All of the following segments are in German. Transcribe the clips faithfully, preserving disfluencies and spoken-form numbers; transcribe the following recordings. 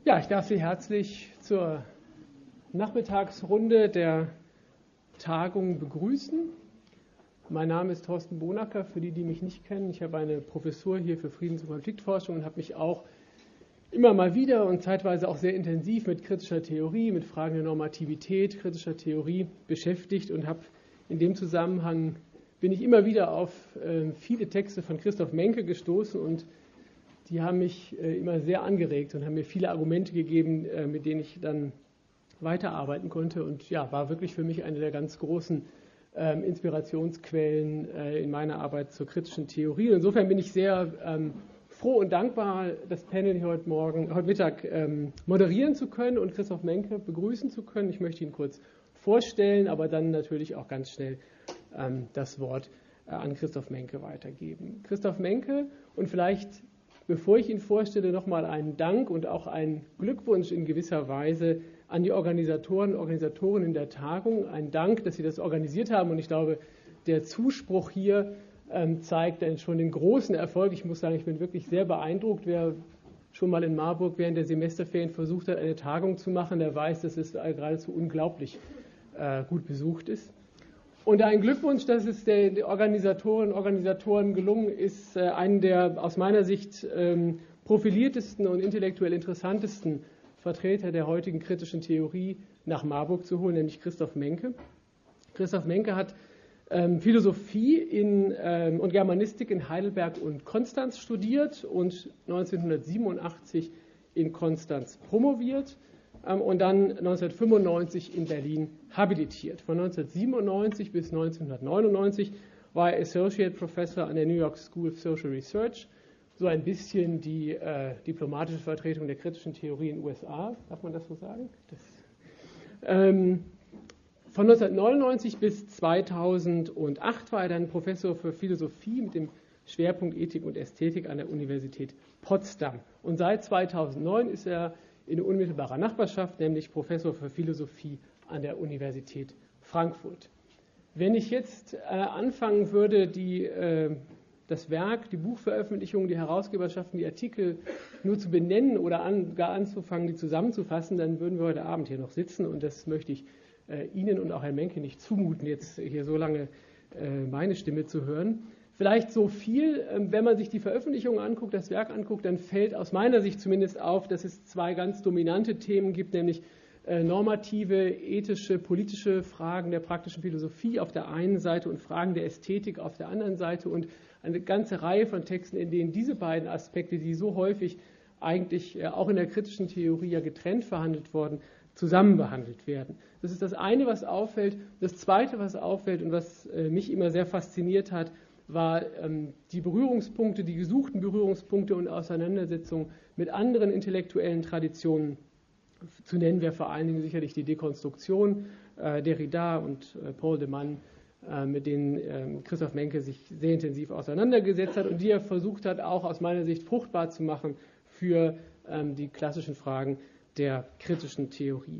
Ja, ich darf Sie herzlich zur Nachmittagsrunde der Tagung begrüßen. Mein Name ist Thorsten Bonacker, für die, die mich nicht kennen. Ich habe eine Professur hier für Friedens- und Konfliktforschung und habe mich auch immer mal wieder und zeitweise auch sehr intensiv mit kritischer Theorie, mit Fragen der Normativität, kritischer Theorie beschäftigt und habe in dem Zusammenhang bin ich immer wieder auf äh, viele Texte von Christoph Menke gestoßen und die haben mich äh, immer sehr angeregt und haben mir viele Argumente gegeben, äh, mit denen ich dann weiterarbeiten konnte und ja, war wirklich für mich eine der ganz großen äh, Inspirationsquellen äh, in meiner Arbeit zur kritischen Theorie. Insofern bin ich sehr ähm, froh und dankbar, das Panel hier heute Morgen, heute Mittag ähm, moderieren zu können und Christoph Menke begrüßen zu können. Ich möchte ihn kurz vorstellen, aber dann natürlich auch ganz schnell ähm, das Wort äh, an Christoph Menke weitergeben. Christoph Menke und vielleicht, bevor ich ihn vorstelle, nochmal einen Dank und auch einen Glückwunsch in gewisser Weise an die Organisatoren und Organisatorinnen der Tagung. Ein Dank, dass Sie das organisiert haben und ich glaube, der Zuspruch hier ähm, zeigt dann schon den großen Erfolg. Ich muss sagen, ich bin wirklich sehr beeindruckt. Wer schon mal in Marburg während der Semesterferien versucht hat, eine Tagung zu machen, der weiß, dass es geradezu unglaublich äh, gut besucht ist. Und ein Glückwunsch, dass es den Organisatorinnen und Organisatoren gelungen ist, einen der aus meiner Sicht profiliertesten und intellektuell interessantesten Vertreter der heutigen kritischen Theorie nach Marburg zu holen, nämlich Christoph Menke. Christoph Menke hat Philosophie in, und Germanistik in Heidelberg und Konstanz studiert und neunzehnhundertsiebenundachtzig in Konstanz promoviert und dann neunzehnhundertfünfundneunzig in Berlin habilitiert. Von neunzehnhundertsiebenundneunzig bis neunzehnhundertneunundneunzig war er Associate Professor an der New York School of Social Research, so ein bisschen die äh, diplomatische Vertretung der kritischen Theorie in den U S A, darf man das so sagen? Das, ähm, von neunzehnhundertneunundneunzig bis zweitausendacht war er dann Professor für Philosophie mit dem Schwerpunkt Ethik und Ästhetik an der Universität Potsdam. Und seit zweitausendneun ist er in unmittelbarer Nachbarschaft, nämlich Professor für Philosophie an der Universität Frankfurt. Wenn ich jetzt äh, anfangen würde, die, äh, das Werk, die Buchveröffentlichung, die Herausgeberschaften, die Artikel nur zu benennen oder an, gar anzufangen, die zusammenzufassen, dann würden wir heute Abend hier noch sitzen und das möchte ich äh, Ihnen und auch Herrn Menke nicht zumuten, jetzt hier so lange äh, meine Stimme zu hören. Vielleicht so viel, wenn man sich die Veröffentlichungen anguckt, das Werk anguckt, dann fällt aus meiner Sicht zumindest auf, dass es zwei ganz dominante Themen gibt, nämlich normative, ethische, politische Fragen der praktischen Philosophie auf der einen Seite und Fragen der Ästhetik auf der anderen Seite und eine ganze Reihe von Texten, in denen diese beiden Aspekte, die so häufig eigentlich auch in der kritischen Theorie ja getrennt verhandelt worden, zusammen behandelt werden. Das ist das eine, was auffällt. Das zweite, was auffällt und was mich immer sehr fasziniert hat, war ähm, die Berührungspunkte, die gesuchten Berührungspunkte und Auseinandersetzungen mit anderen intellektuellen Traditionen. Zu nennen wäre vor allen Dingen sicherlich die Dekonstruktion, äh, Derrida und äh, Paul de Man, äh, mit denen äh, Christoph Menke sich sehr intensiv auseinandergesetzt hat und die er versucht hat, auch aus meiner Sicht fruchtbar zu machen für ähm, die klassischen Fragen der kritischen Theorie.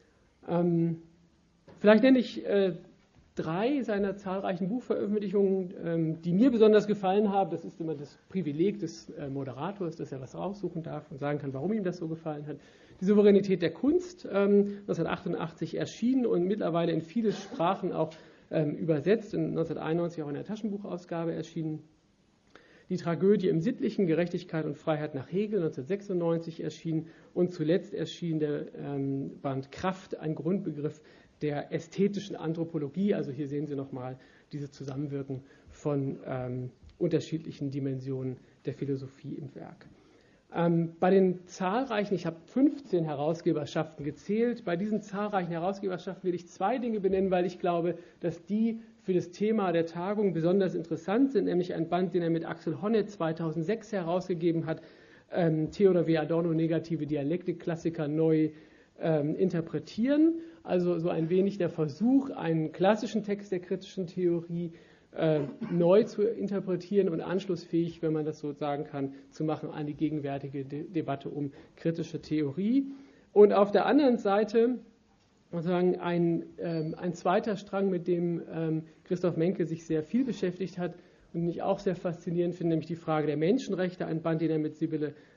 Ähm, vielleicht nenne ich äh, drei seiner zahlreichen Buchveröffentlichungen, die mir besonders gefallen haben. Das ist immer das Privileg des Moderators, dass er was raussuchen darf und sagen kann, warum ihm das so gefallen hat. Die Souveränität der Kunst, neunzehnhundertachtundachtzig erschienen und mittlerweile in viele Sprachen auch übersetzt, in neunzehnhunderteinundneunzig auch in der Taschenbuchausgabe erschienen. Die Tragödie im Sittlichen, Gerechtigkeit und Freiheit nach Hegel, neunzehnhundertsechsundneunzig erschienen und zuletzt erschien der Band Kraft, ein Grundbegriff der ästhetischen Anthropologie. Also hier sehen Sie nochmal dieses Zusammenwirken von ähm, unterschiedlichen Dimensionen der Philosophie im Werk. Ähm, bei den zahlreichen, ich habe fünfzehn Herausgeberschaften gezählt, bei diesen zahlreichen Herausgeberschaften will ich zwei Dinge benennen, weil ich glaube, dass die für das Thema der Tagung besonders interessant sind, nämlich ein Band, den er mit Axel Honneth zweitausendsechs herausgegeben hat, ähm, Theodor W. Adorno, Negative Dialektik, Klassiker neu ähm, interpretieren. Also so ein wenig der Versuch, einen klassischen Text der kritischen Theorie äh, neu zu interpretieren und anschlussfähig, wenn man das so sagen kann, zu machen an die gegenwärtige De- Debatte um kritische Theorie. Und auf der anderen Seite sozusagen ein, ähm, ein zweiter Strang, mit dem ähm, Christoph Menke sich sehr viel beschäftigt hat und den ich auch sehr faszinierend finde, nämlich die Frage der Menschenrechte, ein Band, den er mit Sibylle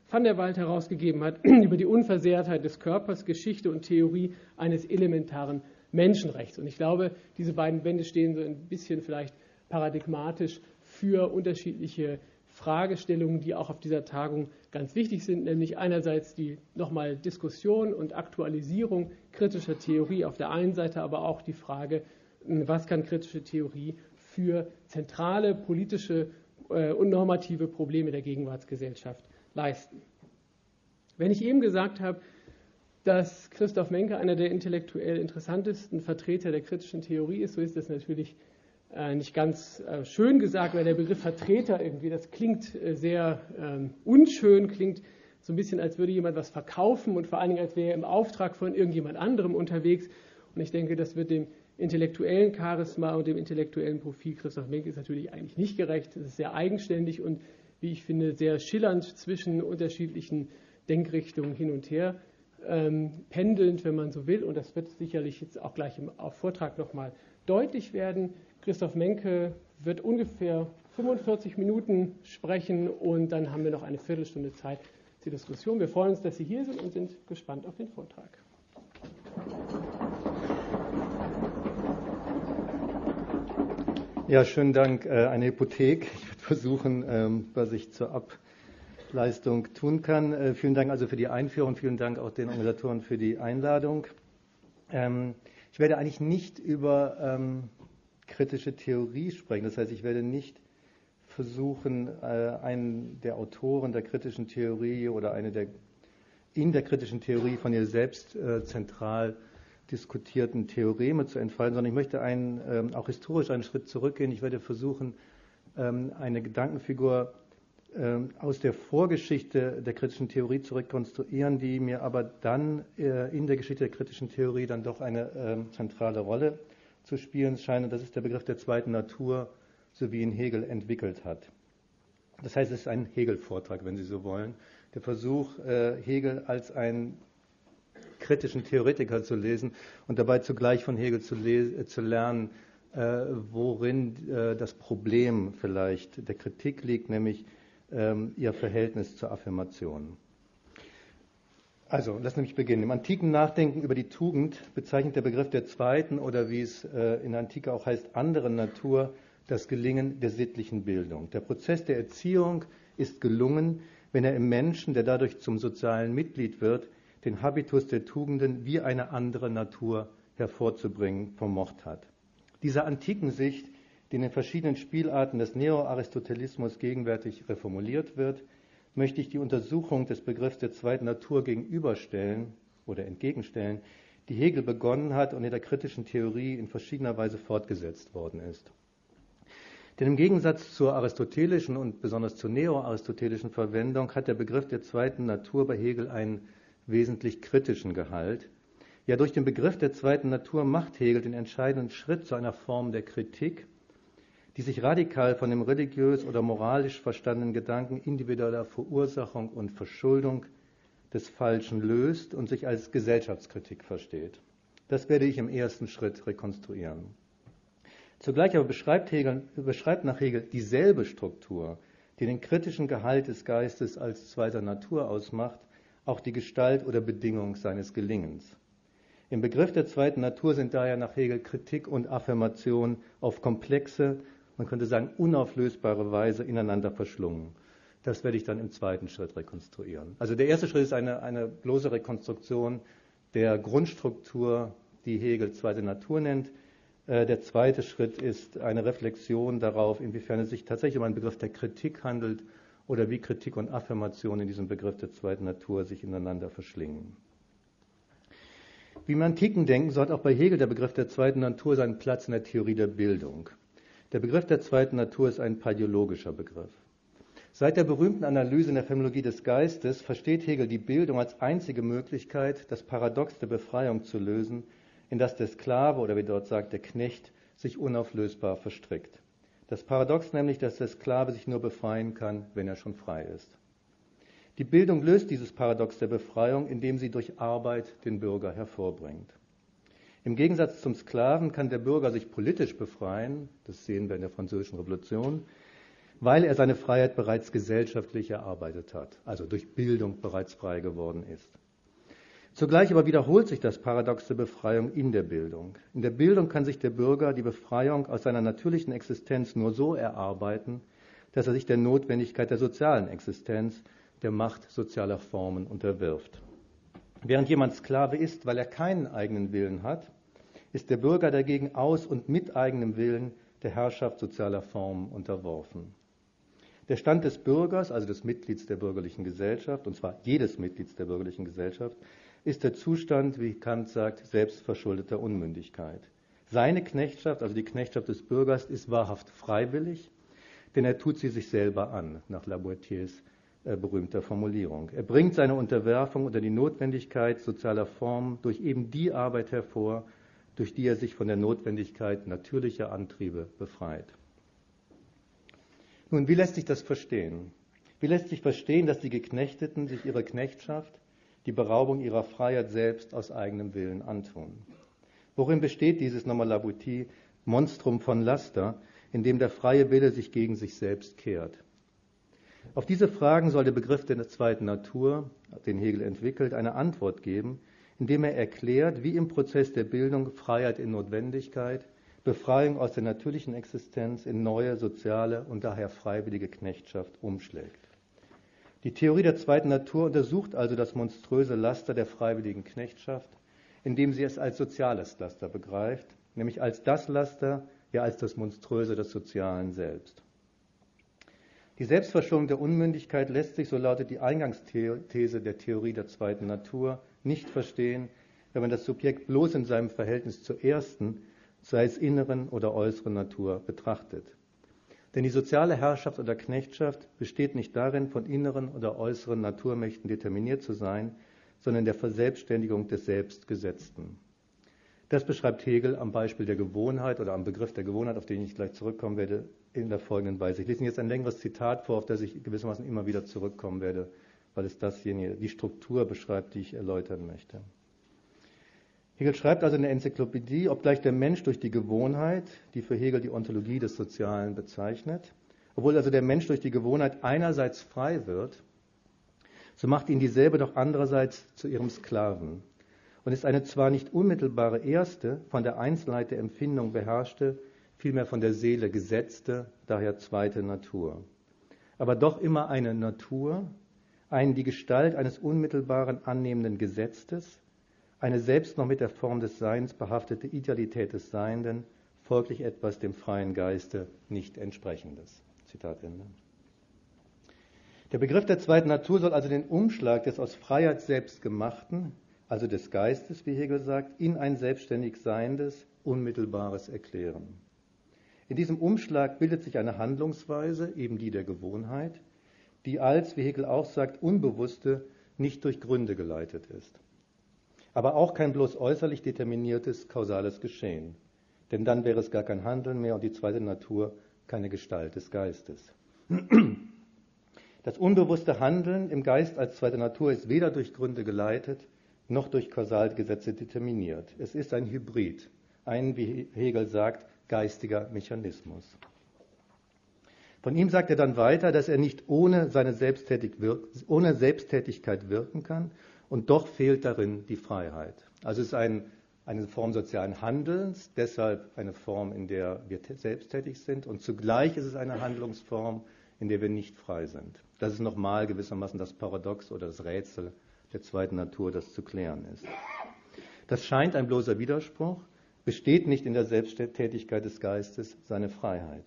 van der Waalt herausgegeben hat, über die Unversehrtheit des Körpers, Geschichte und Theorie eines elementaren Menschenrechts. Und ich glaube, diese beiden Bände stehen so ein bisschen vielleicht paradigmatisch für unterschiedliche Fragestellungen, die auch auf dieser Tagung ganz wichtig sind, nämlich einerseits die nochmal Diskussion und Aktualisierung kritischer Theorie auf der einen Seite, aber auch die Frage, was kann kritische Theorie für zentrale politische und normative Probleme der Gegenwartsgesellschaft leisten. Wenn ich eben gesagt habe, dass Christoph Menke einer der intellektuell interessantesten Vertreter der kritischen Theorie ist, so ist das natürlich äh, nicht ganz äh, schön gesagt, weil der Begriff Vertreter irgendwie, das klingt äh, sehr äh, unschön, klingt so ein bisschen, als würde jemand was verkaufen und vor allen Dingen, als wäre er im Auftrag von irgendjemand anderem unterwegs. Und ich denke, das wird dem intellektuellen Charisma und dem intellektuellen Profil Christoph Menke ist natürlich eigentlich nicht gerecht. Es ist sehr eigenständig und, wie ich finde, sehr schillernd zwischen unterschiedlichen Denkrichtungen hin und her ähm, pendelnd, wenn man so will. Und das wird sicherlich jetzt auch gleich im Vortrag nochmal deutlich werden. Christoph Menke wird ungefähr fünfundvierzig Minuten sprechen und dann haben wir noch eine Viertelstunde Zeit zur Diskussion. Wir freuen uns, dass Sie hier sind und sind gespannt auf den Vortrag. Ja, schönen Dank. Eine Hypothek. Ich werde versuchen, was ich zur Ableistung tun kann. Vielen Dank also für die Einführung. Vielen Dank auch den Organisatoren für die Einladung. Ich werde eigentlich nicht über kritische Theorie sprechen. Das heißt, ich werde nicht versuchen, einen der Autoren der kritischen Theorie oder eine der in der kritischen Theorie von ihr selbst zentral diskutierten Theoreme zu entfalten, sondern ich möchte einen, ähm, auch historisch einen Schritt zurückgehen. Ich werde versuchen, ähm, eine Gedankenfigur ähm, aus der Vorgeschichte der kritischen Theorie zu rekonstruieren, die mir aber dann äh, in der Geschichte der kritischen Theorie dann doch eine ähm, zentrale Rolle zu spielen scheint. Und das ist der Begriff der zweiten Natur, so wie ihn Hegel entwickelt hat. Das heißt, es ist ein Hegel-Vortrag, wenn Sie so wollen. Der Versuch, äh, Hegel als ein kritischen Theoretiker zu lesen und dabei zugleich von Hegel zu, les- zu lernen, äh, worin äh, das Problem vielleicht der Kritik liegt, nämlich ähm, ihr Verhältnis zur Affirmation. Also, lassen Sie mich beginnen. Im antiken Nachdenken über die Tugend bezeichnet der Begriff der zweiten oder wie es äh, in der Antike auch heißt, anderen Natur das Gelingen der sittlichen Bildung. Der Prozess der Erziehung ist gelungen, wenn er im Menschen, der dadurch zum sozialen Mitglied wird, den Habitus der Tugenden wie eine andere Natur hervorzubringen vermocht hat. Diese antiken Sicht, die in den verschiedenen Spielarten des Neo-Aristotelismus gegenwärtig reformuliert wird, möchte ich die Untersuchung des Begriffs der zweiten Natur gegenüberstellen oder entgegenstellen, die Hegel begonnen hat und in der kritischen Theorie in verschiedener Weise fortgesetzt worden ist. Denn im Gegensatz zur aristotelischen und besonders zur neo-aristotelischen Verwendung hat der Begriff der zweiten Natur bei Hegel einen wesentlich kritischen Gehalt. Ja, durch den Begriff der zweiten Natur macht Hegel den entscheidenden Schritt zu einer Form der Kritik, die sich radikal von dem religiös oder moralisch verstandenen Gedanken individueller Verursachung und Verschuldung des Falschen löst und sich als Gesellschaftskritik versteht. Das werde ich im ersten Schritt rekonstruieren. Zugleich aber beschreibt, Hegel, beschreibt nach Hegel dieselbe Struktur, die den kritischen Gehalt des Geistes als zweiter Natur ausmacht, auch die Gestalt oder Bedingung seines Gelingens. Im Begriff der zweiten Natur sind daher nach Hegel Kritik und Affirmation auf komplexe, man könnte sagen unauflösbare Weise ineinander verschlungen. Das werde ich dann im zweiten Schritt rekonstruieren. Also der erste Schritt ist eine, eine bloße Rekonstruktion der Grundstruktur, die Hegel zweite Natur nennt. Der zweite Schritt ist eine Reflexion darauf, inwiefern es sich tatsächlich um einen Begriff der Kritik handelt oder wie Kritik und Affirmation in diesem Begriff der zweiten Natur sich ineinander verschlingen. Wie im antiken Denken, so hat auch bei Hegel der Begriff der zweiten Natur seinen Platz in der Theorie der Bildung. Der Begriff der zweiten Natur ist ein paläologischer Begriff. Seit der berühmten Analyse in der Phänomenologie des Geistes versteht Hegel die Bildung als einzige Möglichkeit, das Paradox der Befreiung zu lösen, in das der Sklave oder wie dort sagt, der Knecht sich unauflösbar verstrickt. Das Paradox nämlich, dass der Sklave sich nur befreien kann, wenn er schon frei ist. Die Bildung löst dieses Paradox der Befreiung, indem sie durch Arbeit den Bürger hervorbringt. Im Gegensatz zum Sklaven kann der Bürger sich politisch befreien, das sehen wir in der Französischen Revolution, weil er seine Freiheit bereits gesellschaftlich erarbeitet hat, also durch Bildung bereits frei geworden ist. Zugleich aber wiederholt sich das Paradox der Befreiung in der Bildung. In der Bildung kann sich der Bürger die Befreiung aus seiner natürlichen Existenz nur so erarbeiten, dass er sich der Notwendigkeit der sozialen Existenz, der Macht sozialer Formen unterwirft. Während jemand Sklave ist, weil er keinen eigenen Willen hat, ist der Bürger dagegen aus und mit eigenem Willen der Herrschaft sozialer Formen unterworfen. Der Stand des Bürgers, also des Mitglieds der bürgerlichen Gesellschaft, und zwar jedes Mitglieds der bürgerlichen Gesellschaft, ist der Zustand, wie Kant sagt, selbstverschuldeter Unmündigkeit. Seine Knechtschaft, also die Knechtschaft des Bürgers, ist wahrhaft freiwillig, denn er tut sie sich selber an, nach Labourtiers äh, berühmter Formulierung. Er bringt seine Unterwerfung unter die Notwendigkeit sozialer Formen durch eben die Arbeit hervor, durch die er sich von der Notwendigkeit natürlicher Antriebe befreit. Nun, wie lässt sich das verstehen? Wie lässt sich verstehen, dass die Geknechteten sich ihre Knechtschaft, die Beraubung ihrer Freiheit selbst aus eigenem Willen antun? Worin besteht dieses, nochmal Laboutier, Monstrum von Laster, in dem der freie Wille sich gegen sich selbst kehrt? Auf diese Fragen soll der Begriff der zweiten Natur, den Hegel entwickelt, eine Antwort geben, indem er erklärt, wie im Prozess der Bildung Freiheit in Notwendigkeit, Befreiung aus der natürlichen Existenz in neue, soziale und daher freiwillige Knechtschaft umschlägt. Die Theorie der zweiten Natur untersucht also das monströse Laster der freiwilligen Knechtschaft, indem sie es als soziales Laster begreift, nämlich als das Laster, ja als das Monströse des Sozialen selbst. Die Selbstverschulung der Unmündigkeit lässt sich, so lautet die Eingangsthese der Theorie der zweiten Natur, nicht verstehen, wenn man das Subjekt bloß in seinem Verhältnis zur ersten, sei es inneren oder äußeren Natur, betrachtet. Denn die soziale Herrschaft oder Knechtschaft besteht nicht darin, von inneren oder äußeren Naturmächten determiniert zu sein, sondern in der Verselbstständigung des Selbstgesetzten. Das beschreibt Hegel am Beispiel der Gewohnheit oder am Begriff der Gewohnheit, auf den ich gleich zurückkommen werde, in der folgenden Weise. Ich lese Ihnen jetzt ein längeres Zitat vor, auf das ich gewissermaßen immer wieder zurückkommen werde, weil es dasjenige, die Struktur beschreibt, die ich erläutern möchte. Hegel schreibt also in der Enzyklopädie, obgleich der Mensch durch die Gewohnheit, die für Hegel die Ontologie des Sozialen bezeichnet, obwohl also der Mensch durch die Gewohnheit einerseits frei wird, so macht ihn dieselbe doch andererseits zu ihrem Sklaven und ist eine zwar nicht unmittelbare erste, von der Einzelheit der Empfindung beherrschte, vielmehr von der Seele gesetzte, daher zweite Natur. Aber doch immer eine Natur, eine die Gestalt eines unmittelbaren annehmenden Gesetzes, eine selbst noch mit der Form des Seins behaftete Idealität des Seienden, folglich etwas dem freien Geiste nicht entsprechendes. Zitat Ende. Der Begriff der zweiten Natur soll also den Umschlag des aus Freiheit selbst gemachten, also des Geistes, wie Hegel sagt, in ein selbstständig Seiendes, Unmittelbares erklären. In diesem Umschlag bildet sich eine Handlungsweise, eben die der Gewohnheit, die als, wie Hegel auch sagt, unbewusste, nicht durch Gründe geleitet ist. Aber auch kein bloß äußerlich determiniertes, kausales Geschehen. Denn dann wäre es gar kein Handeln mehr und die zweite Natur keine Gestalt des Geistes. Das unbewusste Handeln im Geist als zweite Natur ist weder durch Gründe geleitet, noch durch Kausalgesetze determiniert. Es ist ein Hybrid, ein, wie Hegel sagt, geistiger Mechanismus. Von ihm sagt er dann weiter, dass er nicht ohne, seine Selbsttätig wirk- ohne Selbsttätigkeit wirken kann und doch fehlt darin die Freiheit. Also es ist ein, eine Form sozialen Handelns, deshalb eine Form, in der wir t- selbsttätig sind und zugleich ist es eine Handlungsform, in der wir nicht frei sind. Das ist nochmal gewissermaßen das Paradox oder das Rätsel der zweiten Natur, das zu klären ist. Das scheint ein bloßer Widerspruch, besteht nicht in der Selbsttätigkeit des Geistes seine Freiheit.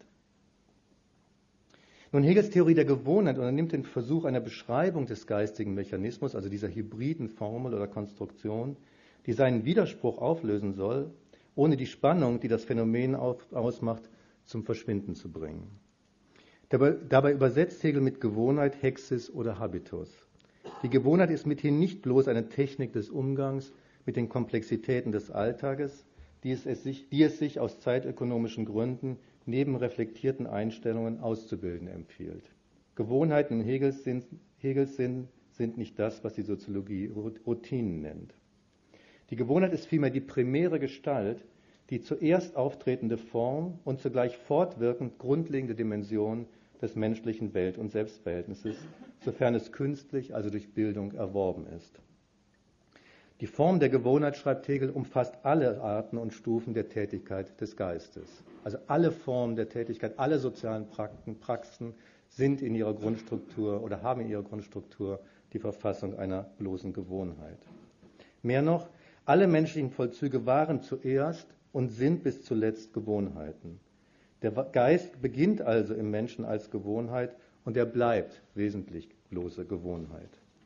Nun, Hegels Theorie der Gewohnheit unternimmt den Versuch einer Beschreibung des geistigen Mechanismus, also dieser hybriden Formel oder Konstruktion, die seinen Widerspruch auflösen soll, ohne die Spannung, die das Phänomen auf, ausmacht, zum Verschwinden zu bringen. Dabei, dabei übersetzt Hegel mit Gewohnheit Hexis oder Habitus. Die Gewohnheit ist mithin nicht bloß eine Technik des Umgangs mit den Komplexitäten des Alltages, die es, es sich, die es sich aus zeitökonomischen Gründen neben reflektierten Einstellungen auszubilden empfiehlt. Gewohnheiten in Hegels Sinn, Hegels Sinn sind nicht das, was die Soziologie Routinen nennt. Die Gewohnheit ist vielmehr die primäre Gestalt, die zuerst auftretende Form und zugleich fortwirkend grundlegende Dimension des menschlichen Welt- und Selbstverhältnisses, sofern es künstlich, also durch Bildung, erworben ist. Die Form der Gewohnheit, schreibt Hegel, umfasst alle Arten und Stufen der Tätigkeit des Geistes. Also alle Formen der Tätigkeit, alle sozialen Prakten, Praxen sind in ihrer Grundstruktur oder haben in ihrer Grundstruktur die Verfassung einer bloßen Gewohnheit. Mehr noch, alle menschlichen Vollzüge waren zuerst und sind bis zuletzt Gewohnheiten. Der Geist beginnt also im Menschen als Gewohnheit und er bleibt wesentlich bloße Gewohnheit.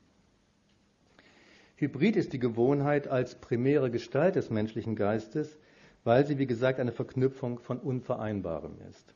Hybrid ist die Gewohnheit als primäre Gestalt des menschlichen Geistes, weil sie, wie gesagt, eine Verknüpfung von Unvereinbarem ist.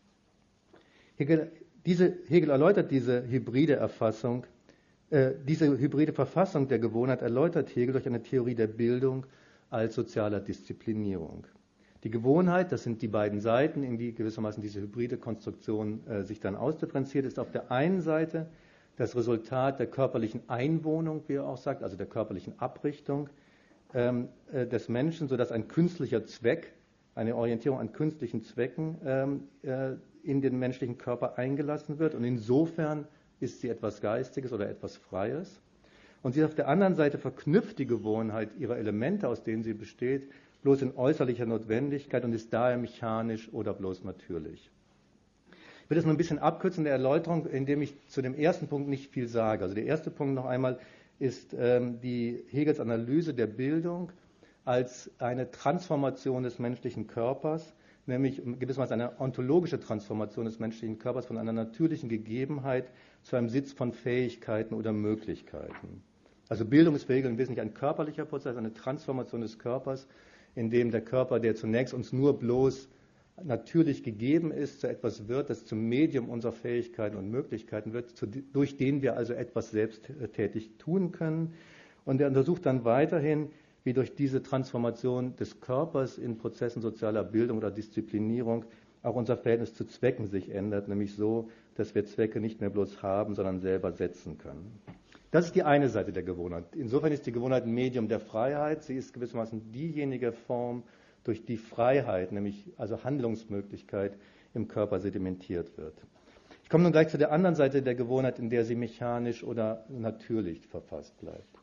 Hegel, diese, Hegel erläutert diese hybride Erfassung, äh, diese hybride Verfassung der Gewohnheit erläutert Hegel durch eine Theorie der Bildung als sozialer Disziplinierung. Die Gewohnheit, das sind die beiden Seiten, in die gewissermaßen diese hybride Konstruktion äh, sich dann ausdifferenziert, ist auf der einen Seite das Resultat der körperlichen Einwohnung, wie er auch sagt, also der körperlichen Abrichtung ähm, äh, des Menschen, sodass ein künstlicher Zweck, eine Orientierung an künstlichen Zwecken ähm, äh, in den menschlichen Körper eingelassen wird. Und insofern ist sie etwas Geistiges oder etwas Freies. Und sie auf der anderen Seite verknüpft die Gewohnheit ihrer Elemente, aus denen sie besteht, bloß in äußerlicher Notwendigkeit und ist daher mechanisch oder bloß natürlich. Ich will das nur ein bisschen abkürzen in der Erläuterung, indem ich zu dem ersten Punkt nicht viel sage. Also der erste Punkt noch einmal ist ähm, die Hegels Analyse der Bildung als eine Transformation des menschlichen Körpers, nämlich gewissermaßen eine ontologische Transformation des menschlichen Körpers von einer natürlichen Gegebenheit zu einem Sitz von Fähigkeiten oder Möglichkeiten. Also Bildung ist für Hegel im Wesentlichen ein körperlicher Prozess, eine Transformation des Körpers, in dem der Körper, der zunächst uns nur bloß natürlich gegeben ist, zu etwas wird, das zum Medium unserer Fähigkeiten und Möglichkeiten wird, zu, durch den wir also etwas selbsttätig tun können. Und er untersucht dann weiterhin, wie durch diese Transformation des Körpers in Prozessen sozialer Bildung oder Disziplinierung auch unser Verhältnis zu Zwecken sich ändert, nämlich so, dass wir Zwecke nicht mehr bloß haben, sondern selber setzen können. Das ist die eine Seite der Gewohnheit. Insofern ist die Gewohnheit ein Medium der Freiheit. Sie ist gewissermaßen diejenige Form, durch die Freiheit, nämlich also Handlungsmöglichkeit, im Körper sedimentiert wird. Ich komme nun gleich zu der anderen Seite der Gewohnheit, in der sie mechanisch oder natürlich verfasst bleibt.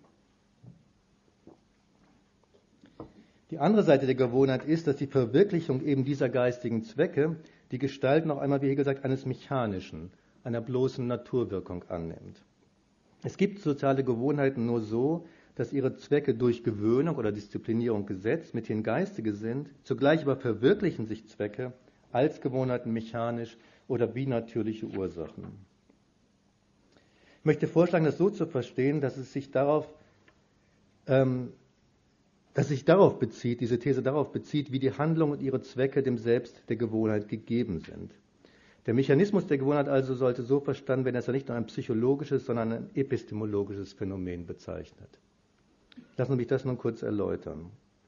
Die andere Seite der Gewohnheit ist, dass die Verwirklichung eben dieser geistigen Zwecke die Gestalt noch einmal, wie hier gesagt, eines mechanischen, einer bloßen Naturwirkung annimmt. Es gibt soziale Gewohnheiten nur so, dass ihre Zwecke durch Gewöhnung oder Disziplinierung gesetzt, mithin geistige sind, zugleich aber verwirklichen sich Zwecke als Gewohnheiten mechanisch oder wie natürliche Ursachen. Ich möchte vorschlagen, das so zu verstehen, dass es sich darauf, ähm, dass sich darauf bezieht, diese These darauf bezieht, wie die Handlung und ihre Zwecke dem Selbst der Gewohnheit gegeben sind. Der Mechanismus der Gewohnheit also sollte so verstanden werden, dass er nicht nur ein psychologisches, sondern ein epistemologisches Phänomen bezeichnet. Lassen Sie mich das nun kurz erläutern.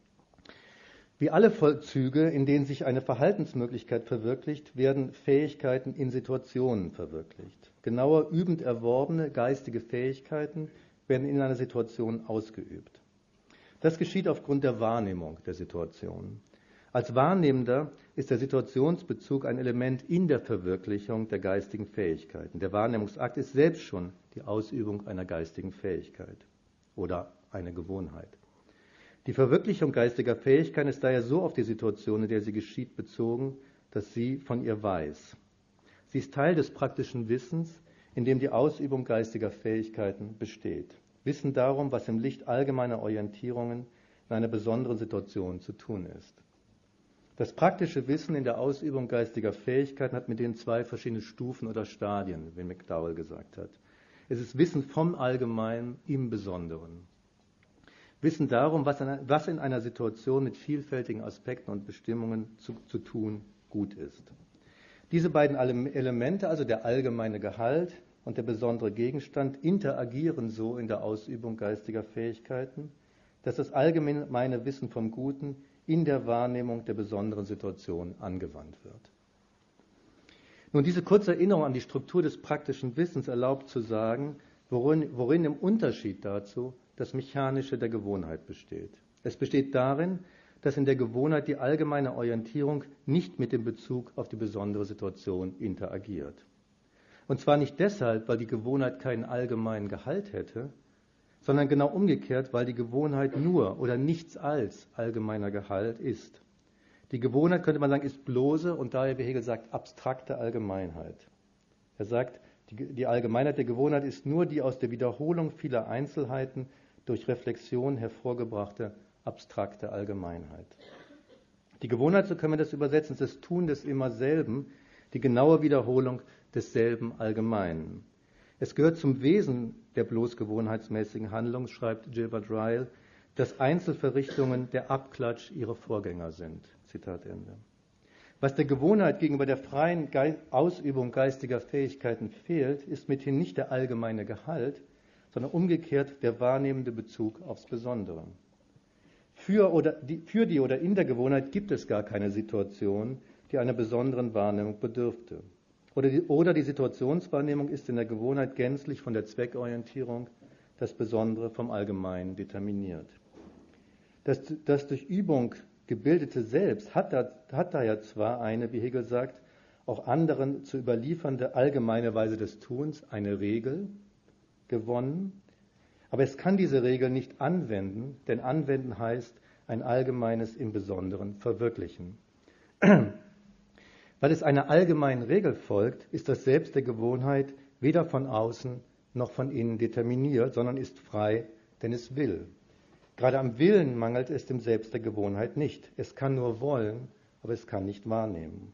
Wie alle Vollzüge, in denen sich eine Verhaltensmöglichkeit verwirklicht, werden Fähigkeiten in Situationen verwirklicht. Genauer, übend erworbene geistige Fähigkeiten werden in einer Situation ausgeübt. Das geschieht aufgrund der Wahrnehmung der Situation. Als Wahrnehmender ist der Situationsbezug ein Element in der Verwirklichung der geistigen Fähigkeiten. Der Wahrnehmungsakt ist selbst schon die Ausübung einer geistigen Fähigkeit oder eine Gewohnheit. Die Verwirklichung geistiger Fähigkeiten ist daher so auf die Situation, in der sie geschieht, bezogen, dass sie von ihr weiß. Sie ist Teil des praktischen Wissens, in dem die Ausübung geistiger Fähigkeiten besteht. Wissen darum, was im Licht allgemeiner Orientierungen in einer besonderen Situation zu tun ist. Das praktische Wissen in der Ausübung geistiger Fähigkeiten hat mit denen zwei verschiedene Stufen oder Stadien, wie McDowell gesagt hat. Es ist Wissen vom Allgemeinen im Besonderen. Wissen darum, was in einer Situation mit vielfältigen Aspekten und Bestimmungen zu, zu tun gut ist. Diese beiden Elemente, also der allgemeine Gehalt und der besondere Gegenstand, interagieren so in der Ausübung geistiger Fähigkeiten, dass das allgemeine Wissen vom Guten in der Wahrnehmung der besonderen Situation angewandt wird. Nun, diese kurze Erinnerung an die Struktur des praktischen Wissens erlaubt zu sagen, worin, worin im Unterschied dazu das Mechanische der Gewohnheit besteht. Es besteht darin, dass in der Gewohnheit die allgemeine Orientierung nicht mit dem Bezug auf die besondere Situation interagiert. Und zwar nicht deshalb, weil die Gewohnheit keinen allgemeinen Gehalt hätte, sondern genau umgekehrt, weil die Gewohnheit nur oder nichts als allgemeiner Gehalt ist. Die Gewohnheit, könnte man sagen, ist bloße und daher, wie Hegel sagt, abstrakte Allgemeinheit. Er sagt, die, die Allgemeinheit der Gewohnheit ist nur die aus der Wiederholung vieler Einzelheiten durch Reflexion hervorgebrachte abstrakte Allgemeinheit. Die Gewohnheit, so können wir das übersetzen, ist das Tun des Immerselben, die genaue Wiederholung desselben Allgemeinen. Es gehört zum Wesen der bloß gewohnheitsmäßigen Handlung, schreibt Gilbert Ryle, dass Einzelverrichtungen der Abklatsch ihrer Vorgänger sind. Zitat Ende. Was der Gewohnheit gegenüber der freien Ge- Ausübung geistiger Fähigkeiten fehlt, ist mithin nicht der allgemeine Gehalt, sondern umgekehrt der wahrnehmende Bezug aufs Besondere. Für, oder die, für die oder in der Gewohnheit gibt es gar keine Situation, die einer besonderen Wahrnehmung bedürfte. Oder die, oder die Situationswahrnehmung ist in der Gewohnheit gänzlich von der Zweckorientierung, das Besondere vom Allgemeinen determiniert. Das, das durch Übung gebildete Selbst hat da, hat da ja zwar eine, wie Hegel sagt, auch anderen zu überliefernde allgemeine Weise des Tuns, eine Regel gewonnen, aber es kann diese Regel nicht anwenden, denn anwenden heißt ein allgemeines im Besonderen verwirklichen. Weil es einer allgemeinen Regel folgt, ist das Selbst der Gewohnheit weder von außen noch von innen determiniert, sondern ist frei, denn es will. Gerade am Willen mangelt es dem Selbst der Gewohnheit nicht. Es kann nur wollen, aber es kann nicht wahrnehmen.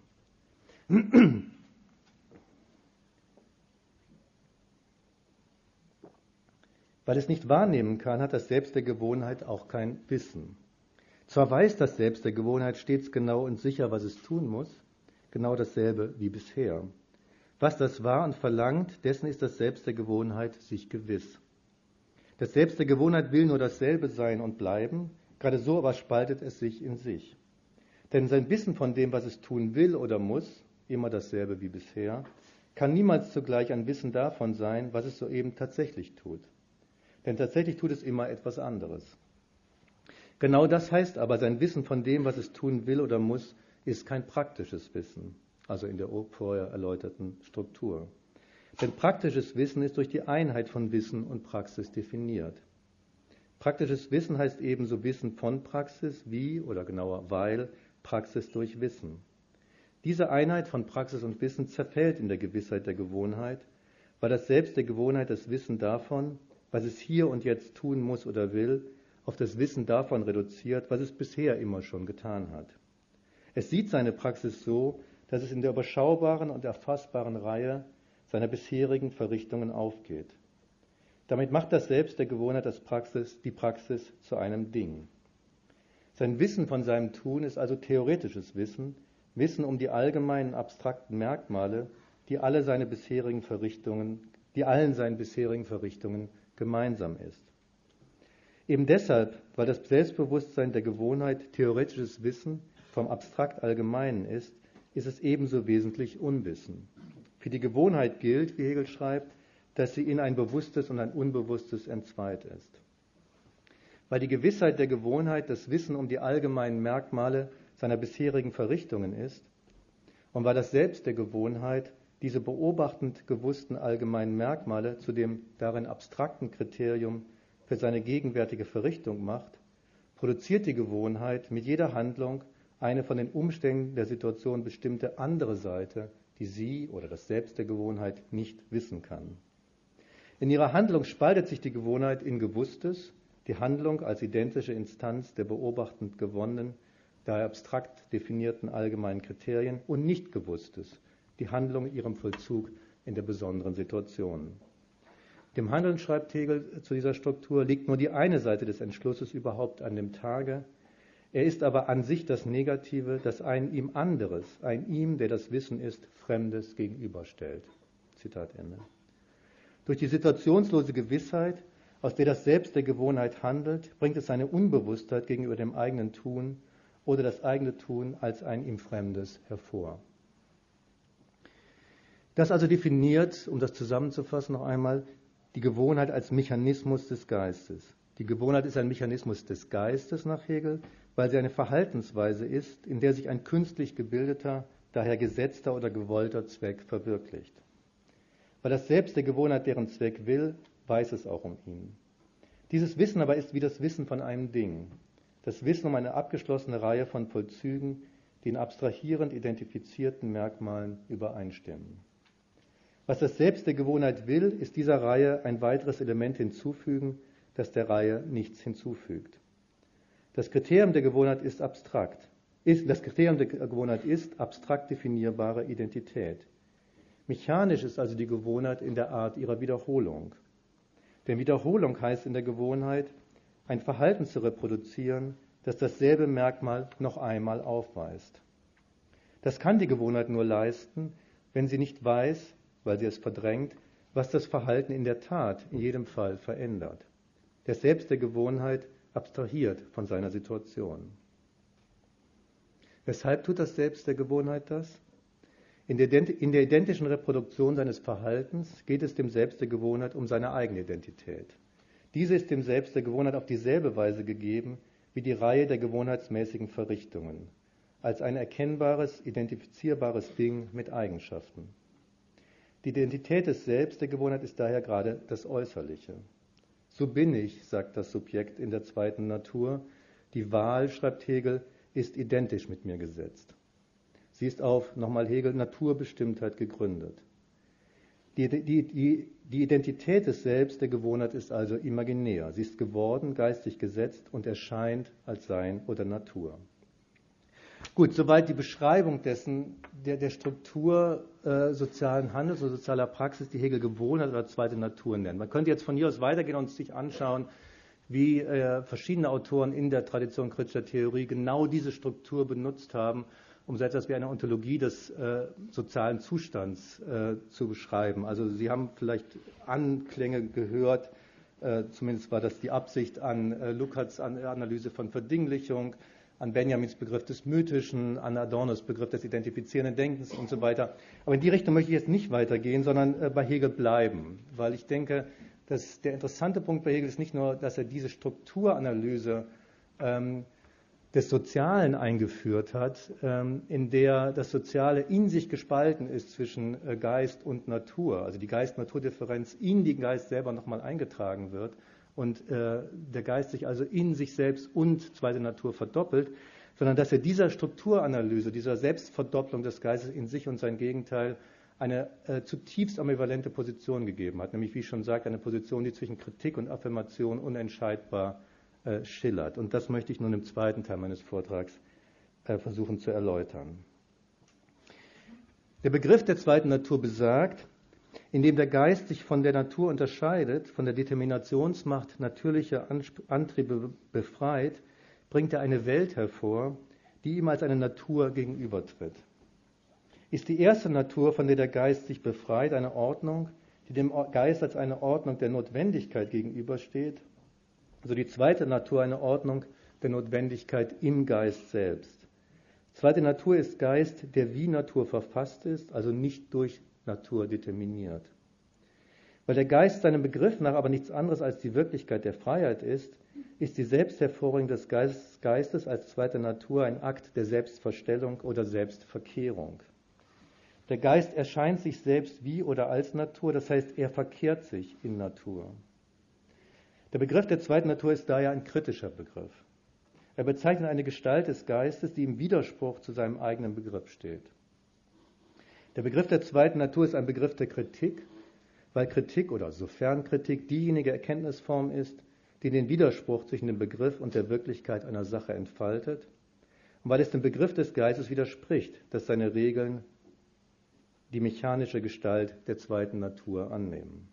Weil es nicht wahrnehmen kann, hat das Selbst der Gewohnheit auch kein Wissen. Zwar weiß das Selbst der Gewohnheit stets genau und sicher, was es tun muss, genau dasselbe wie bisher. Was das war und verlangt, dessen ist das Selbst der Gewohnheit sich gewiss. Das Selbst der Gewohnheit will nur dasselbe sein und bleiben, gerade so aber spaltet es sich in sich. Denn sein Wissen von dem, was es tun will oder muss, immer dasselbe wie bisher, kann niemals zugleich ein Wissen davon sein, was es soeben tatsächlich tut. Denn tatsächlich tut es immer etwas anderes. Genau das heißt aber, sein Wissen von dem, was es tun will oder muss, ist kein praktisches Wissen, also in der vorher erläuterten Struktur. Denn praktisches Wissen ist durch die Einheit von Wissen und Praxis definiert. Praktisches Wissen heißt ebenso Wissen von Praxis wie, oder genauer weil, Praxis durch Wissen. Diese Einheit von Praxis und Wissen zerfällt in der Gewissheit der Gewohnheit, weil das Selbst der Gewohnheit das Wissen davon, was es hier und jetzt tun muss oder will, auf das Wissen davon reduziert, was es bisher immer schon getan hat. Es sieht seine Praxis so, dass es in der überschaubaren und erfassbaren Reihe seiner bisherigen Verrichtungen aufgeht. Damit macht das Selbst der Gewohnheit das Praxis, die Praxis zu einem Ding. Sein Wissen von seinem Tun ist also theoretisches Wissen, Wissen um die allgemeinen abstrakten Merkmale, die alle seine bisherigen Verrichtungen, die allen seinen bisherigen Verrichtungen gemeinsam ist. Eben deshalb, weil das Selbstbewusstsein der Gewohnheit theoretisches Wissen vom abstrakt Allgemeinen ist, ist es ebenso wesentlich Unwissen. Für die Gewohnheit gilt, wie Hegel schreibt, dass sie in ein Bewusstes und ein Unbewusstes entzweit ist. Weil die Gewissheit der Gewohnheit das Wissen um die allgemeinen Merkmale seiner bisherigen Verrichtungen ist und weil das Selbst der Gewohnheit diese beobachtend gewussten allgemeinen Merkmale zu dem darin abstrakten Kriterium für seine gegenwärtige Verrichtung macht, produziert die Gewohnheit mit jeder Handlung eine von den Umständen der Situation bestimmte andere Seite, die sie oder das Selbst der Gewohnheit nicht wissen kann. In ihrer Handlung spaltet sich die Gewohnheit in Gewusstes, die Handlung als identische Instanz der beobachtend gewonnenen, daher abstrakt definierten allgemeinen Kriterien, und Nicht-Gewusstes, die Handlung ihrem Vollzug in der besonderen Situation. Dem Handeln, schreibt Hegel zu dieser Struktur, liegt nur die eine Seite des Entschlusses überhaupt an dem Tage. Er ist aber an sich das Negative, das ein ihm anderes, ein ihm, der das Wissen ist, Fremdes gegenüberstellt. Zitat Ende. Durch die situationslose Gewissheit, aus der das Selbst der Gewohnheit handelt, bringt es seine Unbewusstheit gegenüber dem eigenen Tun oder das eigene Tun als ein ihm Fremdes hervor. Das also definiert, um das zusammenzufassen noch einmal, die Gewohnheit als Mechanismus des Geistes. Die Gewohnheit ist ein Mechanismus des Geistes nach Hegel, weil sie eine Verhaltensweise ist, in der sich ein künstlich gebildeter, daher gesetzter oder gewollter Zweck verwirklicht. Weil das Selbst der Gewohnheit deren Zweck will, weiß es auch um ihn. Dieses Wissen aber ist wie das Wissen von einem Ding. Das Wissen um eine abgeschlossene Reihe von Vollzügen, die in abstrahierend identifizierten Merkmalen übereinstimmen. Was das Selbst der Gewohnheit will, ist dieser Reihe ein weiteres Element hinzufügen, das der Reihe nichts hinzufügt. Das Kriterium der Gewohnheit ist abstrakt. Ist, das Kriterium der Gewohnheit ist abstrakt definierbare Identität. Mechanisch ist also die Gewohnheit in der Art ihrer Wiederholung. Denn Wiederholung heißt in der Gewohnheit, ein Verhalten zu reproduzieren, das dasselbe Merkmal noch einmal aufweist. Das kann die Gewohnheit nur leisten, wenn sie nicht weiß, weil sie es verdrängt, was das Verhalten in der Tat in jedem Fall verändert. Der Selbst der Gewohnheit abstrahiert von seiner Situation. Weshalb tut das Selbst der Gewohnheit das? In der, in der identischen Reproduktion seines Verhaltens geht es dem Selbst der Gewohnheit um seine eigene Identität. Diese ist dem Selbst der Gewohnheit auf dieselbe Weise gegeben wie die Reihe der gewohnheitsmäßigen Verrichtungen, als ein erkennbares, identifizierbares Ding mit Eigenschaften. Die Identität des Selbst der Gewohnheit ist daher gerade das Äußerliche. So bin ich, sagt das Subjekt in der zweiten Natur. Die Wahl, schreibt Hegel, ist identisch mit mir gesetzt. Sie ist auf, nochmal Hegel, Naturbestimmtheit gegründet. Die, die, die, die Identität des Selbst der Gewohnheit ist also imaginär. Sie ist geworden, geistig gesetzt und erscheint als Sein oder Natur. Gut, soweit die Beschreibung dessen, der, der Struktur äh, sozialen Handels oder sozialer Praxis, die Hegel Gewohnheit oder zweite Natur nennt. Man könnte jetzt von hier aus weitergehen und sich anschauen, wie äh, verschiedene Autoren in der Tradition kritischer Theorie genau diese Struktur benutzt haben, um so etwas wie eine Ontologie des äh, sozialen Zustands äh, zu beschreiben. Also Sie haben vielleicht Anklänge gehört, äh, zumindest war das die Absicht an äh, Lukács' Analyse von Verdinglichung, an Benjamins Begriff des Mythischen, an Adornos Begriff des identifizierenden Denkens und so weiter. Aber in die Richtung möchte ich jetzt nicht weitergehen, sondern äh, bei Hegel bleiben, weil ich denke, dass der interessante Punkt bei Hegel ist nicht nur, dass er diese Strukturanalyse ähm, des Sozialen eingeführt hat, ähm, in der das Soziale in sich gespalten ist zwischen äh, Geist und Natur, also die Geist-Natur-Differenz in den Geist selber nochmal eingetragen wird und äh, der Geist sich also in sich selbst und zweite Natur verdoppelt, sondern dass er dieser Strukturanalyse, dieser Selbstverdopplung des Geistes in sich und sein Gegenteil eine äh, zutiefst ambivalente Position gegeben hat, nämlich, wie ich schon sagte, eine Position, die zwischen Kritik und Affirmation unentscheidbar äh, schillert. Und das möchte ich nun im zweiten Teil meines Vortrags äh, versuchen zu erläutern. Der Begriff der zweiten Natur besagt, indem der Geist sich von der Natur unterscheidet, von der Determinationsmacht natürlicher Antriebe befreit, bringt er eine Welt hervor, die ihm als eine Natur gegenübertritt. Ist die erste Natur, von der der Geist sich befreit, eine Ordnung, die dem Geist als eine Ordnung der Notwendigkeit gegenübersteht, so die zweite Natur eine Ordnung der Notwendigkeit im Geist selbst. Zweite Natur ist Geist, der wie Natur verfasst ist, also nicht durch Natur determiniert. Weil der Geist seinem Begriff nach aber nichts anderes als die Wirklichkeit der Freiheit ist, ist die Selbsthervorringung des Geistes als zweite Natur ein Akt der Selbstverstellung oder Selbstverkehrung. Der Geist erscheint sich selbst wie oder als Natur, das heißt, er verkehrt sich in Natur. Der Begriff der zweiten Natur ist daher ein kritischer Begriff. Er bezeichnet eine Gestalt des Geistes, die im Widerspruch zu seinem eigenen Begriff steht. Der Begriff der zweiten Natur ist ein Begriff der Kritik, weil Kritik oder sofern Kritik diejenige Erkenntnisform ist, die den Widerspruch zwischen dem Begriff und der Wirklichkeit einer Sache entfaltet und weil es dem Begriff des Geistes widerspricht, dass seine Regeln die mechanische Gestalt der zweiten Natur annehmen.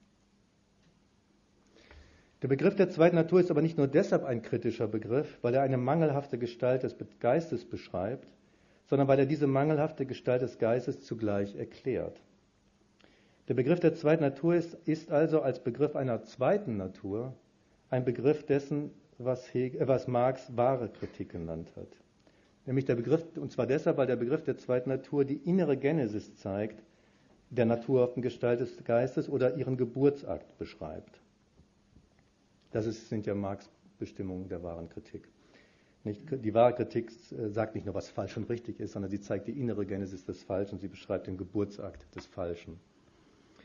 Der Begriff der zweiten Natur ist aber nicht nur deshalb ein kritischer Begriff, weil er eine mangelhafte Gestalt des Geistes beschreibt, sondern weil er diese mangelhafte Gestalt des Geistes zugleich erklärt. Der Begriff der zweiten Natur ist, ist also als Begriff einer zweiten Natur ein Begriff dessen, was, Hegel, was Marx wahre Kritik genannt hat. Nämlich der Begriff, und zwar deshalb, weil der Begriff der zweiten Natur die innere Genesis zeigt, der naturhaften Gestalt des Geistes oder ihren Geburtsakt beschreibt. Das ist, sind ja Marx' Bestimmungen der wahren Kritik. Nicht, die wahre Kritik sagt nicht nur, was falsch und richtig ist, sondern sie zeigt die innere Genesis des Falschen, sie beschreibt den Geburtsakt des Falschen.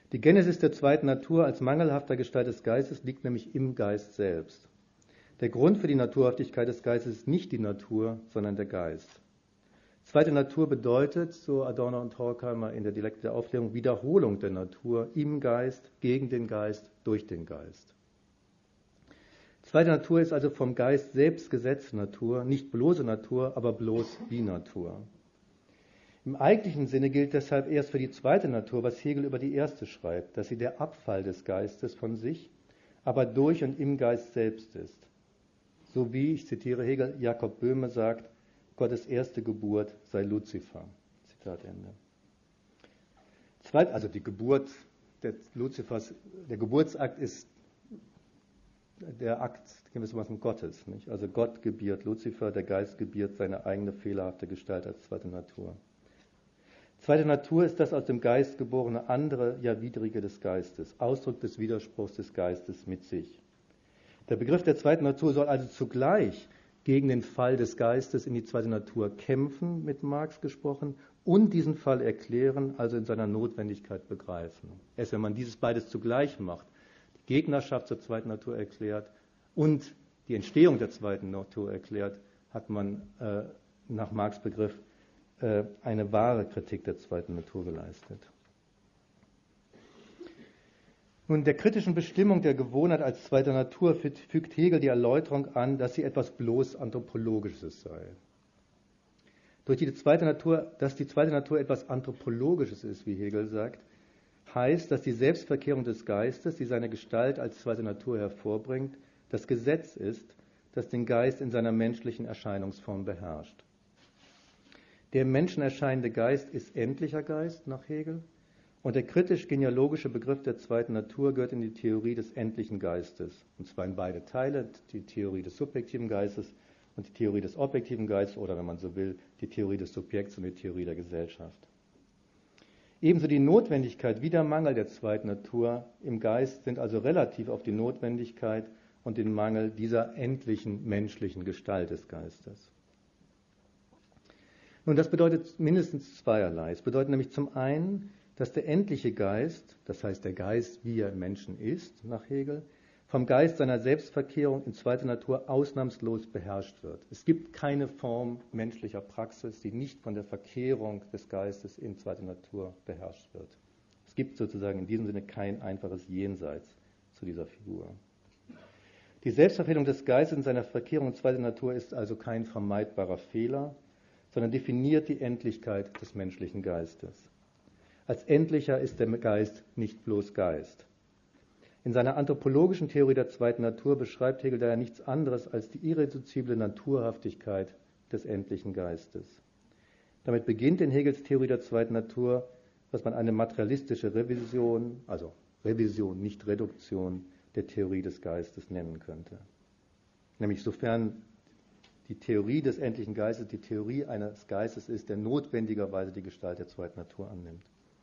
Die Genesis der zweiten Natur als mangelhafter Gestalt des Geistes liegt nämlich im Geist selbst. Der Grund für die Naturhaftigkeit des Geistes ist nicht die Natur, sondern der Geist. Zweite Natur bedeutet, so Adorno und Horkheimer in der Dialektik der Aufklärung, Wiederholung der Natur im Geist, gegen den Geist, durch den Geist. Zweite Natur ist also vom Geist selbst gesetzte Natur, nicht bloße Natur, aber bloß die Natur. Im eigentlichen Sinne gilt deshalb erst für die zweite Natur, was Hegel über die erste schreibt, dass sie der Abfall des Geistes von sich, aber durch und im Geist selbst ist. So wie, ich zitiere Hegel, Jakob Böhme sagt, Gottes erste Geburt sei Luzifer. Zitat Ende. Zweit, also die Geburt des Luzifers, der Geburtsakt ist der Akt gewissermaßen Gottes. Nicht? Also Gott gebiert Luzifer, der Geist gebiert seine eigene fehlerhafte Gestalt als zweite Natur. Zweite Natur ist das aus dem Geist geborene andere, ja widrige des Geistes, Ausdruck des Widerspruchs des Geistes mit sich. Der Begriff der zweiten Natur soll also zugleich gegen den Fall des Geistes in die zweite Natur kämpfen, mit Marx gesprochen, und diesen Fall erklären, also in seiner Notwendigkeit begreifen. Erst wenn man dieses beides zugleich macht, die Gegnerschaft zur zweiten Natur erklärt und die Entstehung der zweiten Natur erklärt, hat man äh, nach Marx' Begriff äh, eine wahre Kritik der zweiten Natur geleistet. Nun, der kritischen Bestimmung der Gewohnheit als zweiter Natur fügt Hegel die Erläuterung an, dass sie etwas bloß Anthropologisches sei. Durch die zweite Natur, dass die zweite Natur etwas Anthropologisches ist, wie Hegel sagt, heißt, dass die Selbstverkehrung des Geistes, die seine Gestalt als zweite Natur hervorbringt, das Gesetz ist, das den Geist in seiner menschlichen Erscheinungsform beherrscht. Der im Menschen erscheinende Geist ist endlicher Geist nach Hegel, und der kritisch-genealogische Begriff der zweiten Natur gehört in die Theorie des endlichen Geistes, und zwar in beide Teile, die Theorie des subjektiven Geistes und die Theorie des objektiven Geistes, oder wenn man so will, die Theorie des Subjekts und die Theorie der Gesellschaft. Ebenso die Notwendigkeit wie der Mangel der zweiten Natur im Geist sind also relativ auf die Notwendigkeit und den Mangel dieser endlichen menschlichen Gestalt des Geistes. Nun, das bedeutet mindestens zweierlei. Es bedeutet nämlich zum einen, dass der endliche Geist, das heißt der Geist, wie er im Menschen ist, nach Hegel, vom Geist seiner Selbstverkehrung in zweiter Natur ausnahmslos beherrscht wird. Es gibt keine Form menschlicher Praxis, die nicht von der Verkehrung des Geistes in zweiter Natur beherrscht wird. Es gibt sozusagen in diesem Sinne kein einfaches Jenseits zu dieser Figur. Die Selbstverfehlung des Geistes in seiner Verkehrung in zweiter Natur ist also kein vermeidbarer Fehler, sondern definiert die Endlichkeit des menschlichen Geistes. Als endlicher ist der Geist nicht bloß Geist. In seiner anthropologischen Theorie der zweiten Natur beschreibt Hegel daher nichts anderes als die irreduzible Naturhaftigkeit des endlichen Geistes. Damit beginnt in Hegels Theorie der zweiten Natur, was man eine materialistische Revision, also Revision, nicht Reduktion, der Theorie des Geistes nennen könnte. Nämlich sofern die Theorie des endlichen Geistes die Theorie eines Geistes ist, der notwendigerweise die Gestalt der zweiten Natur annimmt.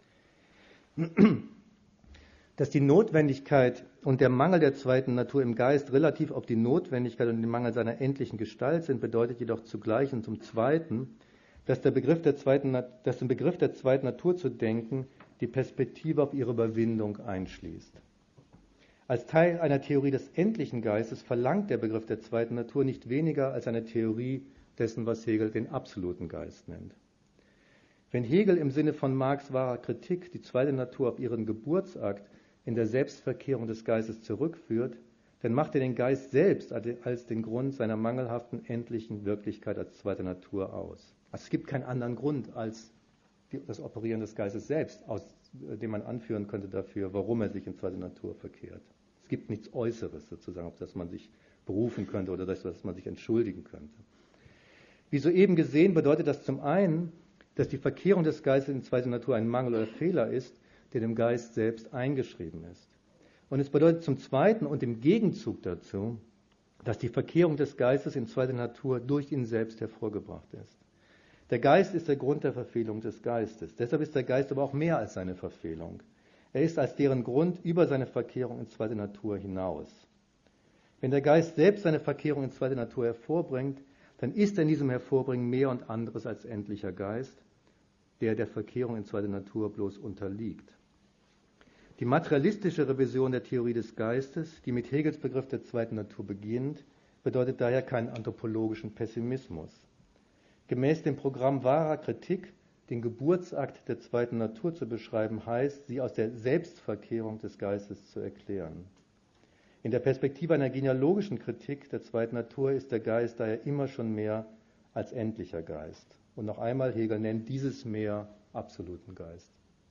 Dass die Notwendigkeit und der Mangel der zweiten Natur im Geist relativ auf die Notwendigkeit und den Mangel seiner endlichen Gestalt sind, bedeutet jedoch zugleich und zum Zweiten, dass, der Begriff der zweiten, dass im Begriff der zweiten Natur zu denken die Perspektive auf ihre Überwindung einschließt. Als Teil einer Theorie des endlichen Geistes verlangt der Begriff der zweiten Natur nicht weniger als eine Theorie dessen, was Hegel den absoluten Geist nennt. Wenn Hegel im Sinne von Marx' wahrer Kritik die zweite Natur auf ihren Geburtsakt in der Selbstverkehrung des Geistes zurückführt, dann macht er den Geist selbst als den Grund seiner mangelhaften endlichen Wirklichkeit als zweite Natur aus. Also es gibt keinen anderen Grund als das Operieren des Geistes selbst, aus dem man anführen könnte dafür, warum er sich in zweite Natur verkehrt. Es gibt nichts Äußeres sozusagen, auf das man sich berufen könnte oder das, was man sich entschuldigen könnte. Wie soeben gesehen, bedeutet das zum einen, dass die Verkehrung des Geistes in zweiter Natur ein Mangel oder Fehler ist, der dem Geist selbst eingeschrieben ist. Und es bedeutet zum Zweiten und im Gegenzug dazu, dass die Verkehrung des Geistes in zweiter Natur durch ihn selbst hervorgebracht ist. Der Geist ist der Grund der Verfehlung des Geistes. Deshalb ist der Geist aber auch mehr als seine Verfehlung. Er ist als deren Grund über seine Verkehrung in zweiter Natur hinaus. Wenn der Geist selbst seine Verkehrung in zweiter Natur hervorbringt, dann ist er in diesem Hervorbringen mehr und anderes als endlicher Geist, der der Verkehrung in zweiter Natur bloß unterliegt. Die materialistische Revision der Theorie des Geistes, die mit Hegels Begriff der zweiten Natur beginnt, bedeutet daher keinen anthropologischen Pessimismus. Gemäß dem Programm wahrer Kritik, den Geburtsakt der zweiten Natur zu beschreiben, heißt, sie aus der Selbstverkehrung des Geistes zu erklären. In der Perspektive einer genealogischen Kritik der zweiten Natur ist der Geist daher immer schon mehr als endlicher Geist. Und noch einmal, Hegel nennt dieses Mehr absoluten Geist.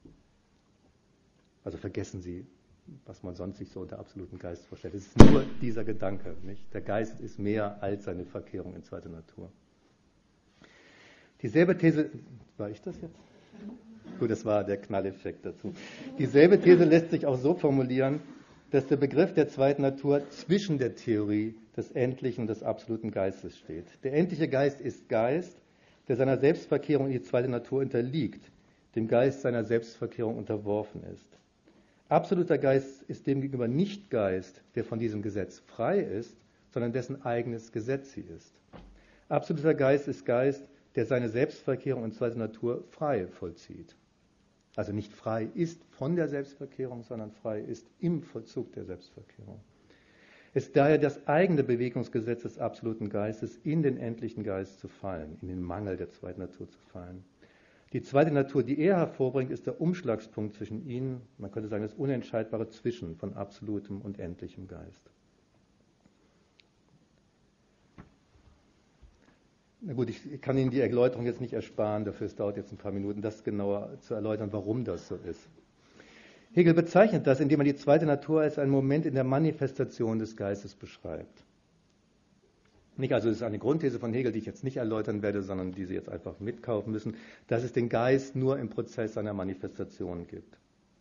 Also vergessen Sie, was man sonst sich so unter absoluten Geist vorstellt. Es ist nur dieser Gedanke, nicht? Der Geist ist mehr als seine Verkehrung in zweiter Natur. Dieselbe These, war ich das jetzt? Gut, das war der Knalleffekt dazu. Dieselbe These lässt sich auch so formulieren, dass der Begriff der zweiten Natur zwischen der Theorie des endlichen und des absoluten Geistes steht. Der endliche Geist ist Geist, der seiner Selbstverkehrung in die zweite Natur unterliegt, dem Geist seiner Selbstverkehrung unterworfen ist. Absoluter Geist ist demgegenüber nicht Geist, der von diesem Gesetz frei ist, sondern dessen eigenes Gesetz sie ist. Absoluter Geist ist Geist, der seine Selbstverkehrung in zweiter Natur frei vollzieht. Also nicht frei ist von der Selbstverkehrung, sondern frei ist im Vollzug der Selbstverkehrung. Es ist daher das eigene Bewegungsgesetz des absoluten Geistes, in den endlichen Geist zu fallen, in den Mangel der zweiten Natur zu fallen. Die zweite Natur, die er hervorbringt, ist der Umschlagspunkt zwischen ihnen, man könnte sagen, das unentscheidbare Zwischen von absolutem und endlichem Geist. Na gut, ich kann Ihnen die Erläuterung jetzt nicht ersparen, dafür es dauert jetzt ein paar Minuten, das genauer zu erläutern, warum das so ist. Hegel bezeichnet das, indem er die zweite Natur als einen Moment in der Manifestation des Geistes beschreibt. Nicht, also es ist eine Grundthese von Hegel, die ich jetzt nicht erläutern werde, sondern die Sie jetzt einfach mitkaufen müssen, dass es den Geist nur im Prozess seiner Manifestation gibt.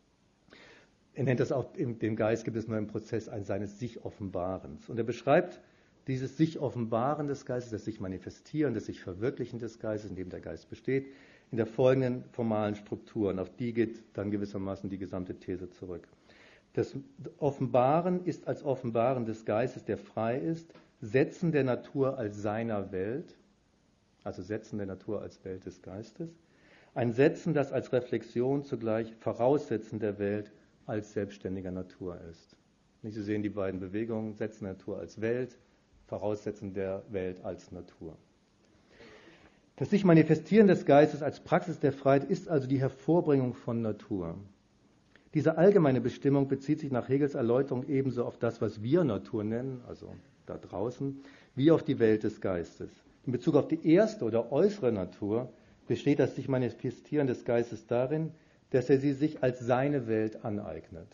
Er nennt das auch, den Geist gibt es nur im Prozess seines Sich-Offenbarens. Und er beschreibt dieses Sich-Offenbaren des Geistes, das Sich-Manifestieren, das Sich-Verwirklichen des Geistes, in dem der Geist besteht, in der folgenden formalen Struktur. Und auf die geht dann gewissermaßen die gesamte These zurück. Das Offenbaren ist als Offenbaren des Geistes, der frei ist, Setzen der Natur als seiner Welt, also Setzen der Natur als Welt des Geistes, ein Setzen, das als Reflexion zugleich Voraussetzen der Welt als selbstständiger Natur ist. Sie sehen die beiden Bewegungen, Setzen der Natur als Welt, Voraussetzen der Welt als Natur. Das sich Manifestieren des Geistes als Praxis der Freiheit ist also die Hervorbringung von Natur. Diese allgemeine Bestimmung bezieht sich nach Hegels Erläuterung ebenso auf das, was wir Natur nennen, also da draußen, wie auf die Welt des Geistes. In Bezug auf die erste oder äußere Natur besteht das sich Manifestieren des Geistes darin, dass er sie sich als seine Welt aneignet.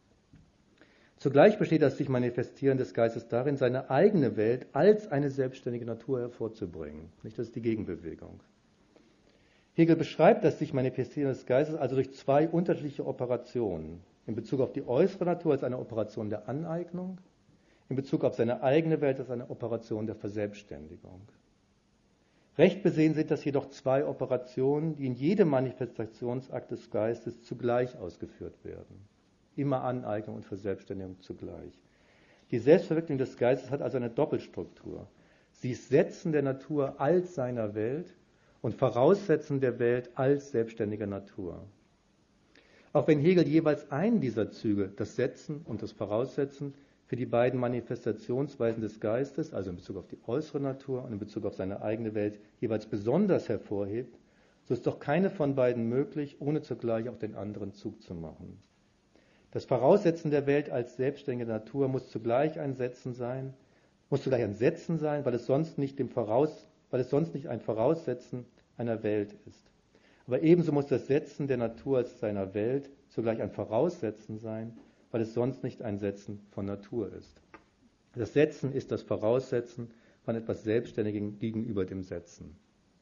Zugleich besteht das sich Manifestieren des Geistes darin, seine eigene Welt als eine selbstständige Natur hervorzubringen. Nicht, das ist die Gegenbewegung. Hegel beschreibt das sich Manifestieren des Geistes also durch zwei unterschiedliche Operationen. In Bezug auf die äußere Natur als eine Operation der Aneignung, in Bezug auf seine eigene Welt als eine Operation der Verselbstständigung. Recht besehen sind das jedoch zwei Operationen, die in jedem Manifestationsakt des Geistes zugleich ausgeführt werden. Immer Aneignung und Verselbstständigung zugleich. Die Selbstverwirklichung des Geistes hat also eine Doppelstruktur. Sie ist Setzen der Natur als seiner Welt und Voraussetzen der Welt als selbstständiger Natur. Auch wenn Hegel jeweils einen dieser Züge, das Setzen und das Voraussetzen, für die beiden Manifestationsweisen des Geistes, also in Bezug auf die äußere Natur und in Bezug auf seine eigene Welt, jeweils besonders hervorhebt, so ist doch keine von beiden möglich, ohne zugleich auch den anderen Zug zu machen. Das Voraussetzen der Welt als selbstständige Natur muss zugleich ein Setzen sein, muss zugleich ein Setzen sein, weil es sonst nicht dem Voraus, weil es sonst nicht ein Voraussetzen einer Welt ist. Aber ebenso muss das Setzen der Natur als seiner Welt zugleich ein Voraussetzen sein, weil es sonst nicht ein Setzen von Natur ist. Das Setzen ist das Voraussetzen von etwas Selbstständigem gegenüber dem Setzen.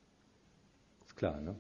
Ist klar, ne?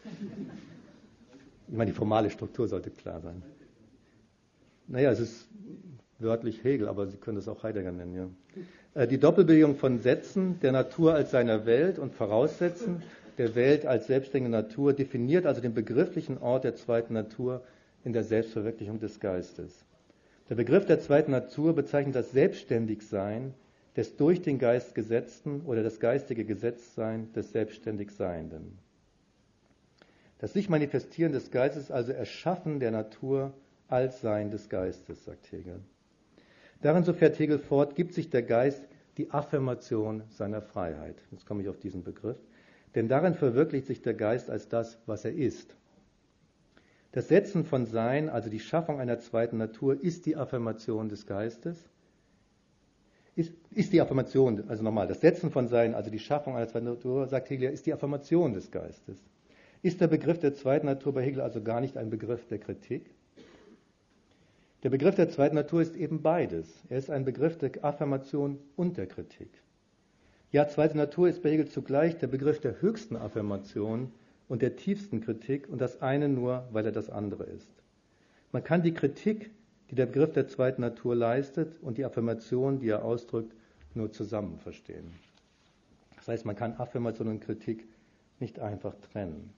Ich meine, die formale Struktur sollte klar sein. Naja, es ist wörtlich Hegel, aber Sie können es auch Heidegger nennen, ja. Die Doppelbewegung von Setzen, der Natur als seiner Welt und Voraussetzen der Welt als selbstständige Natur definiert also den begrifflichen Ort der zweiten Natur in der Selbstverwirklichung des Geistes. Der Begriff der zweiten Natur bezeichnet das Selbstständigsein des durch den Geist Gesetzten oder das geistige Gesetztsein des selbstständig Seienden. Das sich Manifestieren des Geistes, also Erschaffen der Natur als Sein des Geistes, sagt Hegel. Darin, so fährt Hegel fort, gibt sich der Geist die Affirmation seiner Freiheit. Jetzt komme ich auf diesen Begriff. Denn darin verwirklicht sich der Geist als das, was er ist. Das Setzen von Sein, also die Schaffung einer zweiten Natur, ist die Affirmation des Geistes. Ist, ist die Affirmation, also nochmal, das Setzen von Sein, also die Schaffung einer zweiten Natur, sagt Hegel, ist die Affirmation des Geistes. Ist der Begriff der zweiten Natur bei Hegel also gar nicht ein Begriff der Kritik? Der Begriff der zweiten Natur ist eben beides. Er ist ein Begriff der Affirmation und der Kritik. Ja, zweite Natur ist bei Hegel zugleich der Begriff der höchsten Affirmation und der tiefsten Kritik und das eine nur, weil er das andere ist. Man kann die Kritik, die der Begriff der zweiten Natur leistet, und die Affirmation, die er ausdrückt, nur zusammen verstehen. Das heißt, man kann Affirmation und Kritik nicht einfach trennen.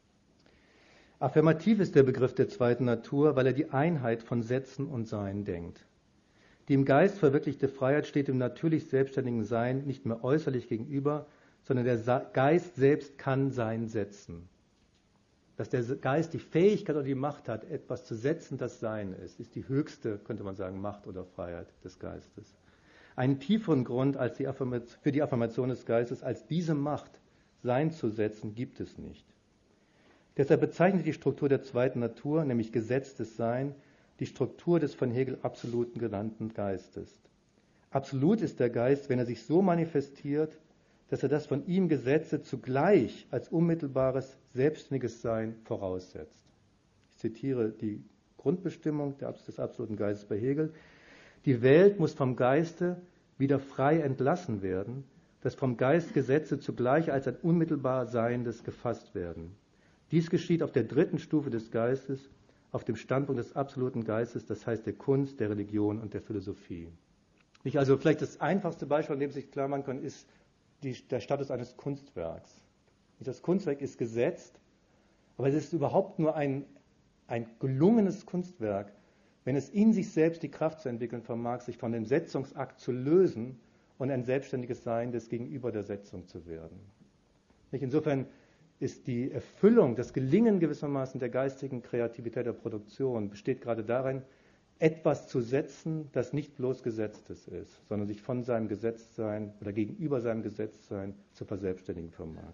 Affirmativ ist der Begriff der zweiten Natur, weil er die Einheit von Setzen und Sein denkt. Die im Geist verwirklichte Freiheit steht dem natürlich selbstständigen Sein nicht mehr äußerlich gegenüber, sondern der Geist selbst kann Sein setzen. Dass der Geist die Fähigkeit oder die Macht hat, etwas zu setzen, das Sein ist, ist die höchste, könnte man sagen, Macht oder Freiheit des Geistes. Einen tieferen Grund als die Affirmation, für die Affirmation des Geistes als diese Macht, Sein zu setzen, gibt es nicht. Deshalb bezeichnet die Struktur der zweiten Natur, nämlich gesetztes Sein, die Struktur des von Hegel Absoluten genannten Geistes. Absolut ist der Geist, wenn er sich so manifestiert, dass er das von ihm Gesetzte zugleich als unmittelbares, selbstständiges Sein voraussetzt. Ich zitiere die Grundbestimmung des absoluten Geistes bei Hegel. Die Welt muss vom Geiste wieder frei entlassen werden, dass vom Geist Gesetze zugleich als ein unmittelbar Seiendes gefasst werden. Dies geschieht auf der dritten Stufe des Geistes, auf dem Standpunkt des absoluten Geistes, das heißt der Kunst, der Religion und der Philosophie. Nicht, also vielleicht das einfachste Beispiel, an dem sich klar machen kann, ist die, der Status eines Kunstwerks. Das Kunstwerk ist gesetzt, aber es ist überhaupt nur ein, ein gelungenes Kunstwerk, wenn es in sich selbst die Kraft zu entwickeln vermag, sich von dem Setzungsakt zu lösen und ein selbstständiges Sein des Gegenüber der Setzung zu werden. Nicht? Insofern ist die Erfüllung, das Gelingen gewissermaßen der geistigen Kreativität der Produktion, besteht gerade darin, etwas zu setzen, das nicht bloß Gesetztes ist, sondern sich von seinem Gesetztsein oder gegenüber seinem Gesetztsein zu verselbstständigen vermag.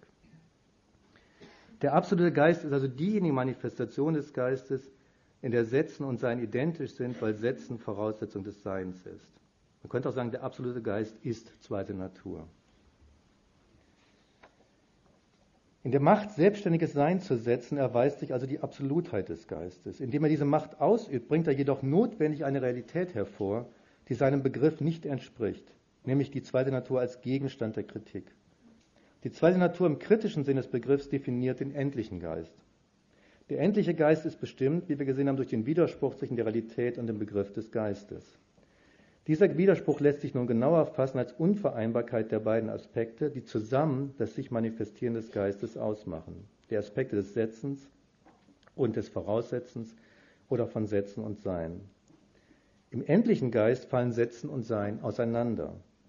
Der absolute Geist ist also diejenige Manifestation des Geistes, in der Setzen und Sein identisch sind, weil Setzen Voraussetzung des Seins ist. Man könnte auch sagen, der absolute Geist ist zweite Natur. In der Macht, selbstständiges Sein zu setzen, erweist sich also die Absolutheit des Geistes. Indem er diese Macht ausübt, bringt er jedoch notwendig eine Realität hervor, die seinem Begriff nicht entspricht, nämlich die zweite Natur als Gegenstand der Kritik. Die zweite Natur im kritischen Sinn des Begriffs definiert den endlichen Geist. Der endliche Geist ist bestimmt, wie wir gesehen haben, durch den Widerspruch zwischen der Realität und dem Begriff des Geistes. Dieser Widerspruch lässt sich nun genauer fassen als Unvereinbarkeit der beiden Aspekte, die zusammen das sich Manifestieren des Geistes ausmachen. Der Aspekte des Setzens und des Voraussetzens oder von Setzen und Sein. Im endlichen Geist fallen Setzen und Sein auseinander.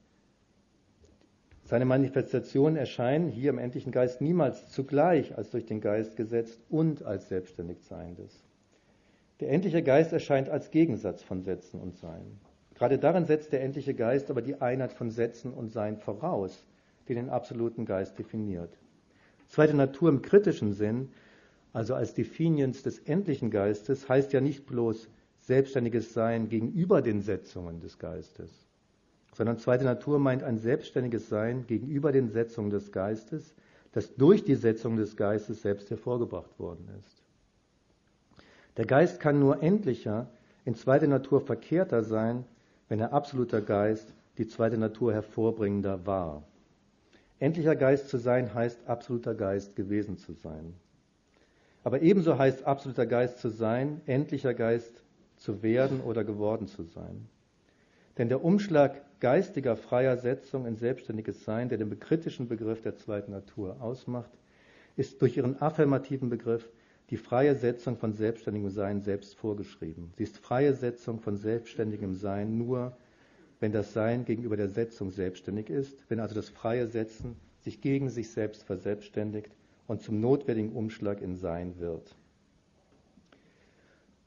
Seine Manifestationen erscheinen hier im endlichen Geist niemals zugleich als durch den Geist gesetzt und als selbstständig Seiendes. Der endliche Geist erscheint als Gegensatz von Setzen und Sein. Gerade darin setzt der endliche Geist aber die Einheit von Setzen und Sein voraus, die den absoluten Geist definiert. Zweite Natur im kritischen Sinn, also als Definiens des endlichen Geistes, heißt ja nicht bloß selbstständiges Sein gegenüber den Setzungen des Geistes, sondern zweite Natur meint ein selbstständiges Sein gegenüber den Setzungen des Geistes, das durch die Setzung des Geistes selbst hervorgebracht worden ist. Der Geist kann nur endlicher, in zweite Natur verkehrter sein, wenn er absoluter Geist die zweite Natur hervorbringender war. Endlicher Geist zu sein heißt absoluter Geist gewesen zu sein. Aber ebenso heißt absoluter Geist zu sein, endlicher Geist zu werden oder geworden zu sein. Denn der Umschlag geistiger freier Setzung in selbstständiges Sein, der den bekritischen Begriff der zweiten Natur ausmacht, ist durch ihren affirmativen Begriff die freie Setzung von selbstständigem Sein selbst vorgeschrieben. Sie ist freie Setzung von selbstständigem Sein nur, wenn das Sein gegenüber der Setzung selbstständig ist, wenn also das freie Setzen sich gegen sich selbst verselbstständigt und zum notwendigen Umschlag in Sein wird.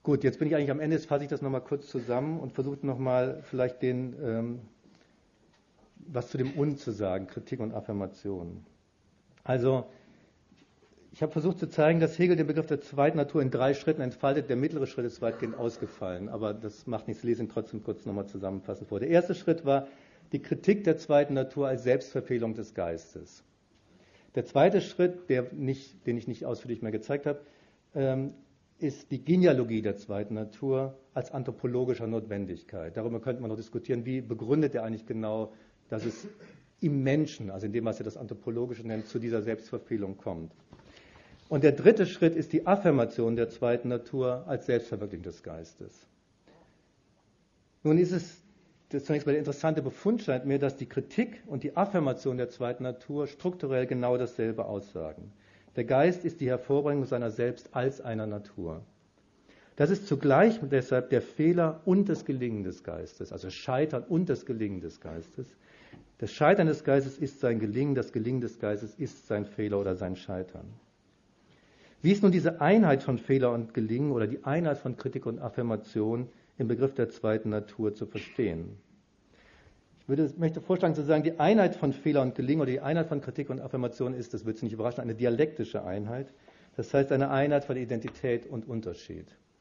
Gut, jetzt bin ich eigentlich am Ende, jetzt fasse ich das nochmal kurz zusammen und versuche nochmal vielleicht den, ähm, was zu dem Und zu sagen, Kritik und Affirmation. Also, ich habe versucht zu zeigen, dass Hegel den Begriff der zweiten Natur in drei Schritten entfaltet. Der mittlere Schritt ist weitgehend ausgefallen, aber das macht nichts, ich lese ihn trotzdem kurz nochmal zusammenfassend vor. Der erste Schritt war die Kritik der zweiten Natur als Selbstverfehlung des Geistes. Der zweite Schritt, der nicht, den ich nicht ausführlich mehr gezeigt habe, ähm, ist die Genealogie der zweiten Natur als anthropologischer Notwendigkeit. Darüber könnte man noch diskutieren, wie begründet er eigentlich genau, dass es im Menschen, also in dem, was er das Anthropologische nennt, zu dieser Selbstverfehlung kommt. Und der dritte Schritt ist die Affirmation der zweiten Natur als Selbstverwirklichung des Geistes. Nun ist es das zunächst mal der interessante Befund scheint mir, dass die Kritik und die Affirmation der zweiten Natur strukturell genau dasselbe aussagen. Der Geist ist die Hervorbringung seiner selbst als einer Natur. Das ist zugleich deshalb der Fehler und das Gelingen des Geistes, also Scheitern und das Gelingen des Geistes. Das Scheitern des Geistes ist sein Gelingen, das Gelingen des Geistes ist sein Fehler oder sein Scheitern. Wie ist nun diese Einheit von Fehler und Gelingen oder die Einheit von Kritik und Affirmation im Begriff der zweiten Natur zu verstehen? Ich würde, möchte vorschlagen zu sagen, die Einheit von Fehler und Gelingen oder die Einheit von Kritik und Affirmation ist, das wird Sie nicht überraschen, eine dialektische Einheit. Das heißt eine Einheit von Identität und Unterschied.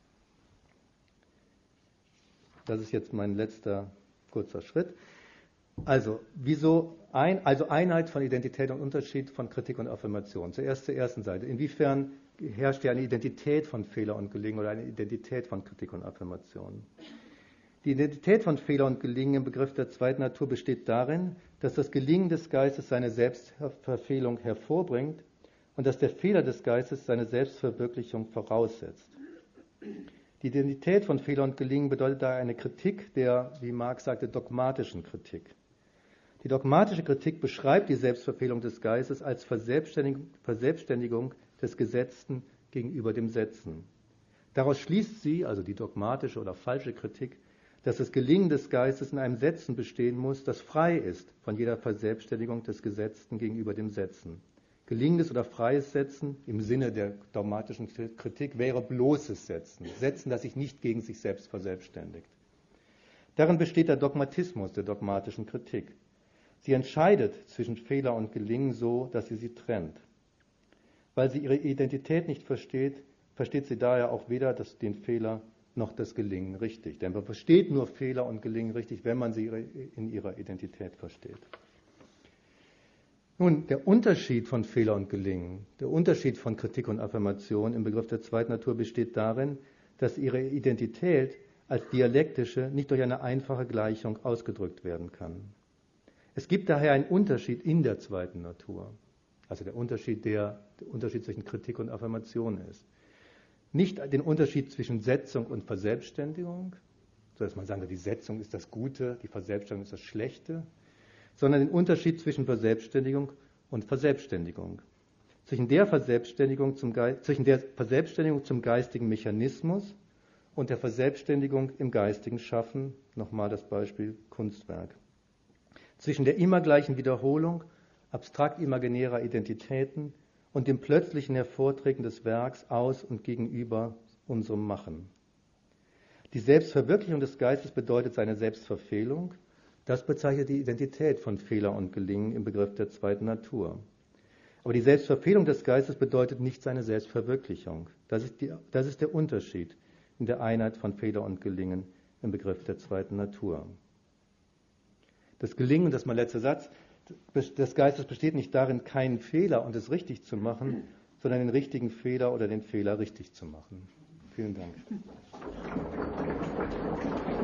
Das ist jetzt mein letzter kurzer Schritt. Also, wieso ein, also Einheit von Identität und Unterschied von Kritik und Affirmation. Zuerst zur ersten Seite. Inwiefern herrscht hier eine Identität von Fehler und Gelingen oder eine Identität von Kritik und Affirmation? Die Identität von Fehler und Gelingen im Begriff der zweiten Natur besteht darin, dass das Gelingen des Geistes seine Selbstverfehlung hervorbringt und dass der Fehler des Geistes seine Selbstverwirklichung voraussetzt. Die Identität von Fehler und Gelingen bedeutet daher eine Kritik der, wie Marx sagte, dogmatischen Kritik. Die dogmatische Kritik beschreibt die Selbstverfehlung des Geistes als Verselbstständigung, Verselbstständigung des Gesetzten gegenüber dem Setzen. Daraus schließt sie, also die dogmatische oder falsche Kritik, dass das Gelingen des Geistes in einem Setzen bestehen muss, das frei ist von jeder Verselbstständigung des Gesetzten gegenüber dem Setzen. Gelingendes oder freies Setzen im Sinne der dogmatischen Kritik wäre bloßes Setzen, Setzen, das sich nicht gegen sich selbst verselbstständigt. Darin besteht der Dogmatismus der dogmatischen Kritik. Sie entscheidet zwischen Fehler und Gelingen so, dass sie sie trennt. Weil sie ihre Identität nicht versteht, versteht sie daher auch weder das, den Fehler noch das Gelingen richtig. Denn man versteht nur Fehler und Gelingen richtig, wenn man sie in ihrer Identität versteht. Nun, der Unterschied von Fehler und Gelingen, der Unterschied von Kritik und Affirmation im Begriff der zweiten Natur besteht darin, dass ihre Identität als dialektische nicht durch eine einfache Gleichung ausgedrückt werden kann. Es gibt daher einen Unterschied in der zweiten Natur, also der Unterschied, der, der Unterschied zwischen Kritik und Affirmation ist. Nicht den Unterschied zwischen Setzung und Verselbstständigung, sodass man sagen kann, die Setzung ist das Gute, die Verselbstständigung ist das Schlechte, sondern den Unterschied zwischen Verselbstständigung und Verselbstständigung. Zwischen der Verselbstständigung zum, Ge- zwischen der Verselbstständigung zum geistigen Mechanismus und der Verselbstständigung im geistigen Schaffen, nochmal das Beispiel Kunstwerk. Zwischen der immer gleichen Wiederholung abstrakt imaginärer Identitäten und dem plötzlichen Hervortreten des Werks aus und gegenüber unserem Machen. Die Selbstverwirklichung des Geistes bedeutet seine Selbstverfehlung. Das bezeichnet die Identität von Fehler und Gelingen im Begriff der zweiten Natur. Aber die Selbstverfehlung des Geistes bedeutet nicht seine Selbstverwirklichung. Das ist, die, das ist der Unterschied in der Einheit von Fehler und Gelingen im Begriff der zweiten Natur. Das Gelingen, das ist mein letzter Satz, des Geistes besteht nicht darin, keinen Fehler und es richtig zu machen, sondern den richtigen Fehler oder den Fehler richtig zu machen. Vielen Dank.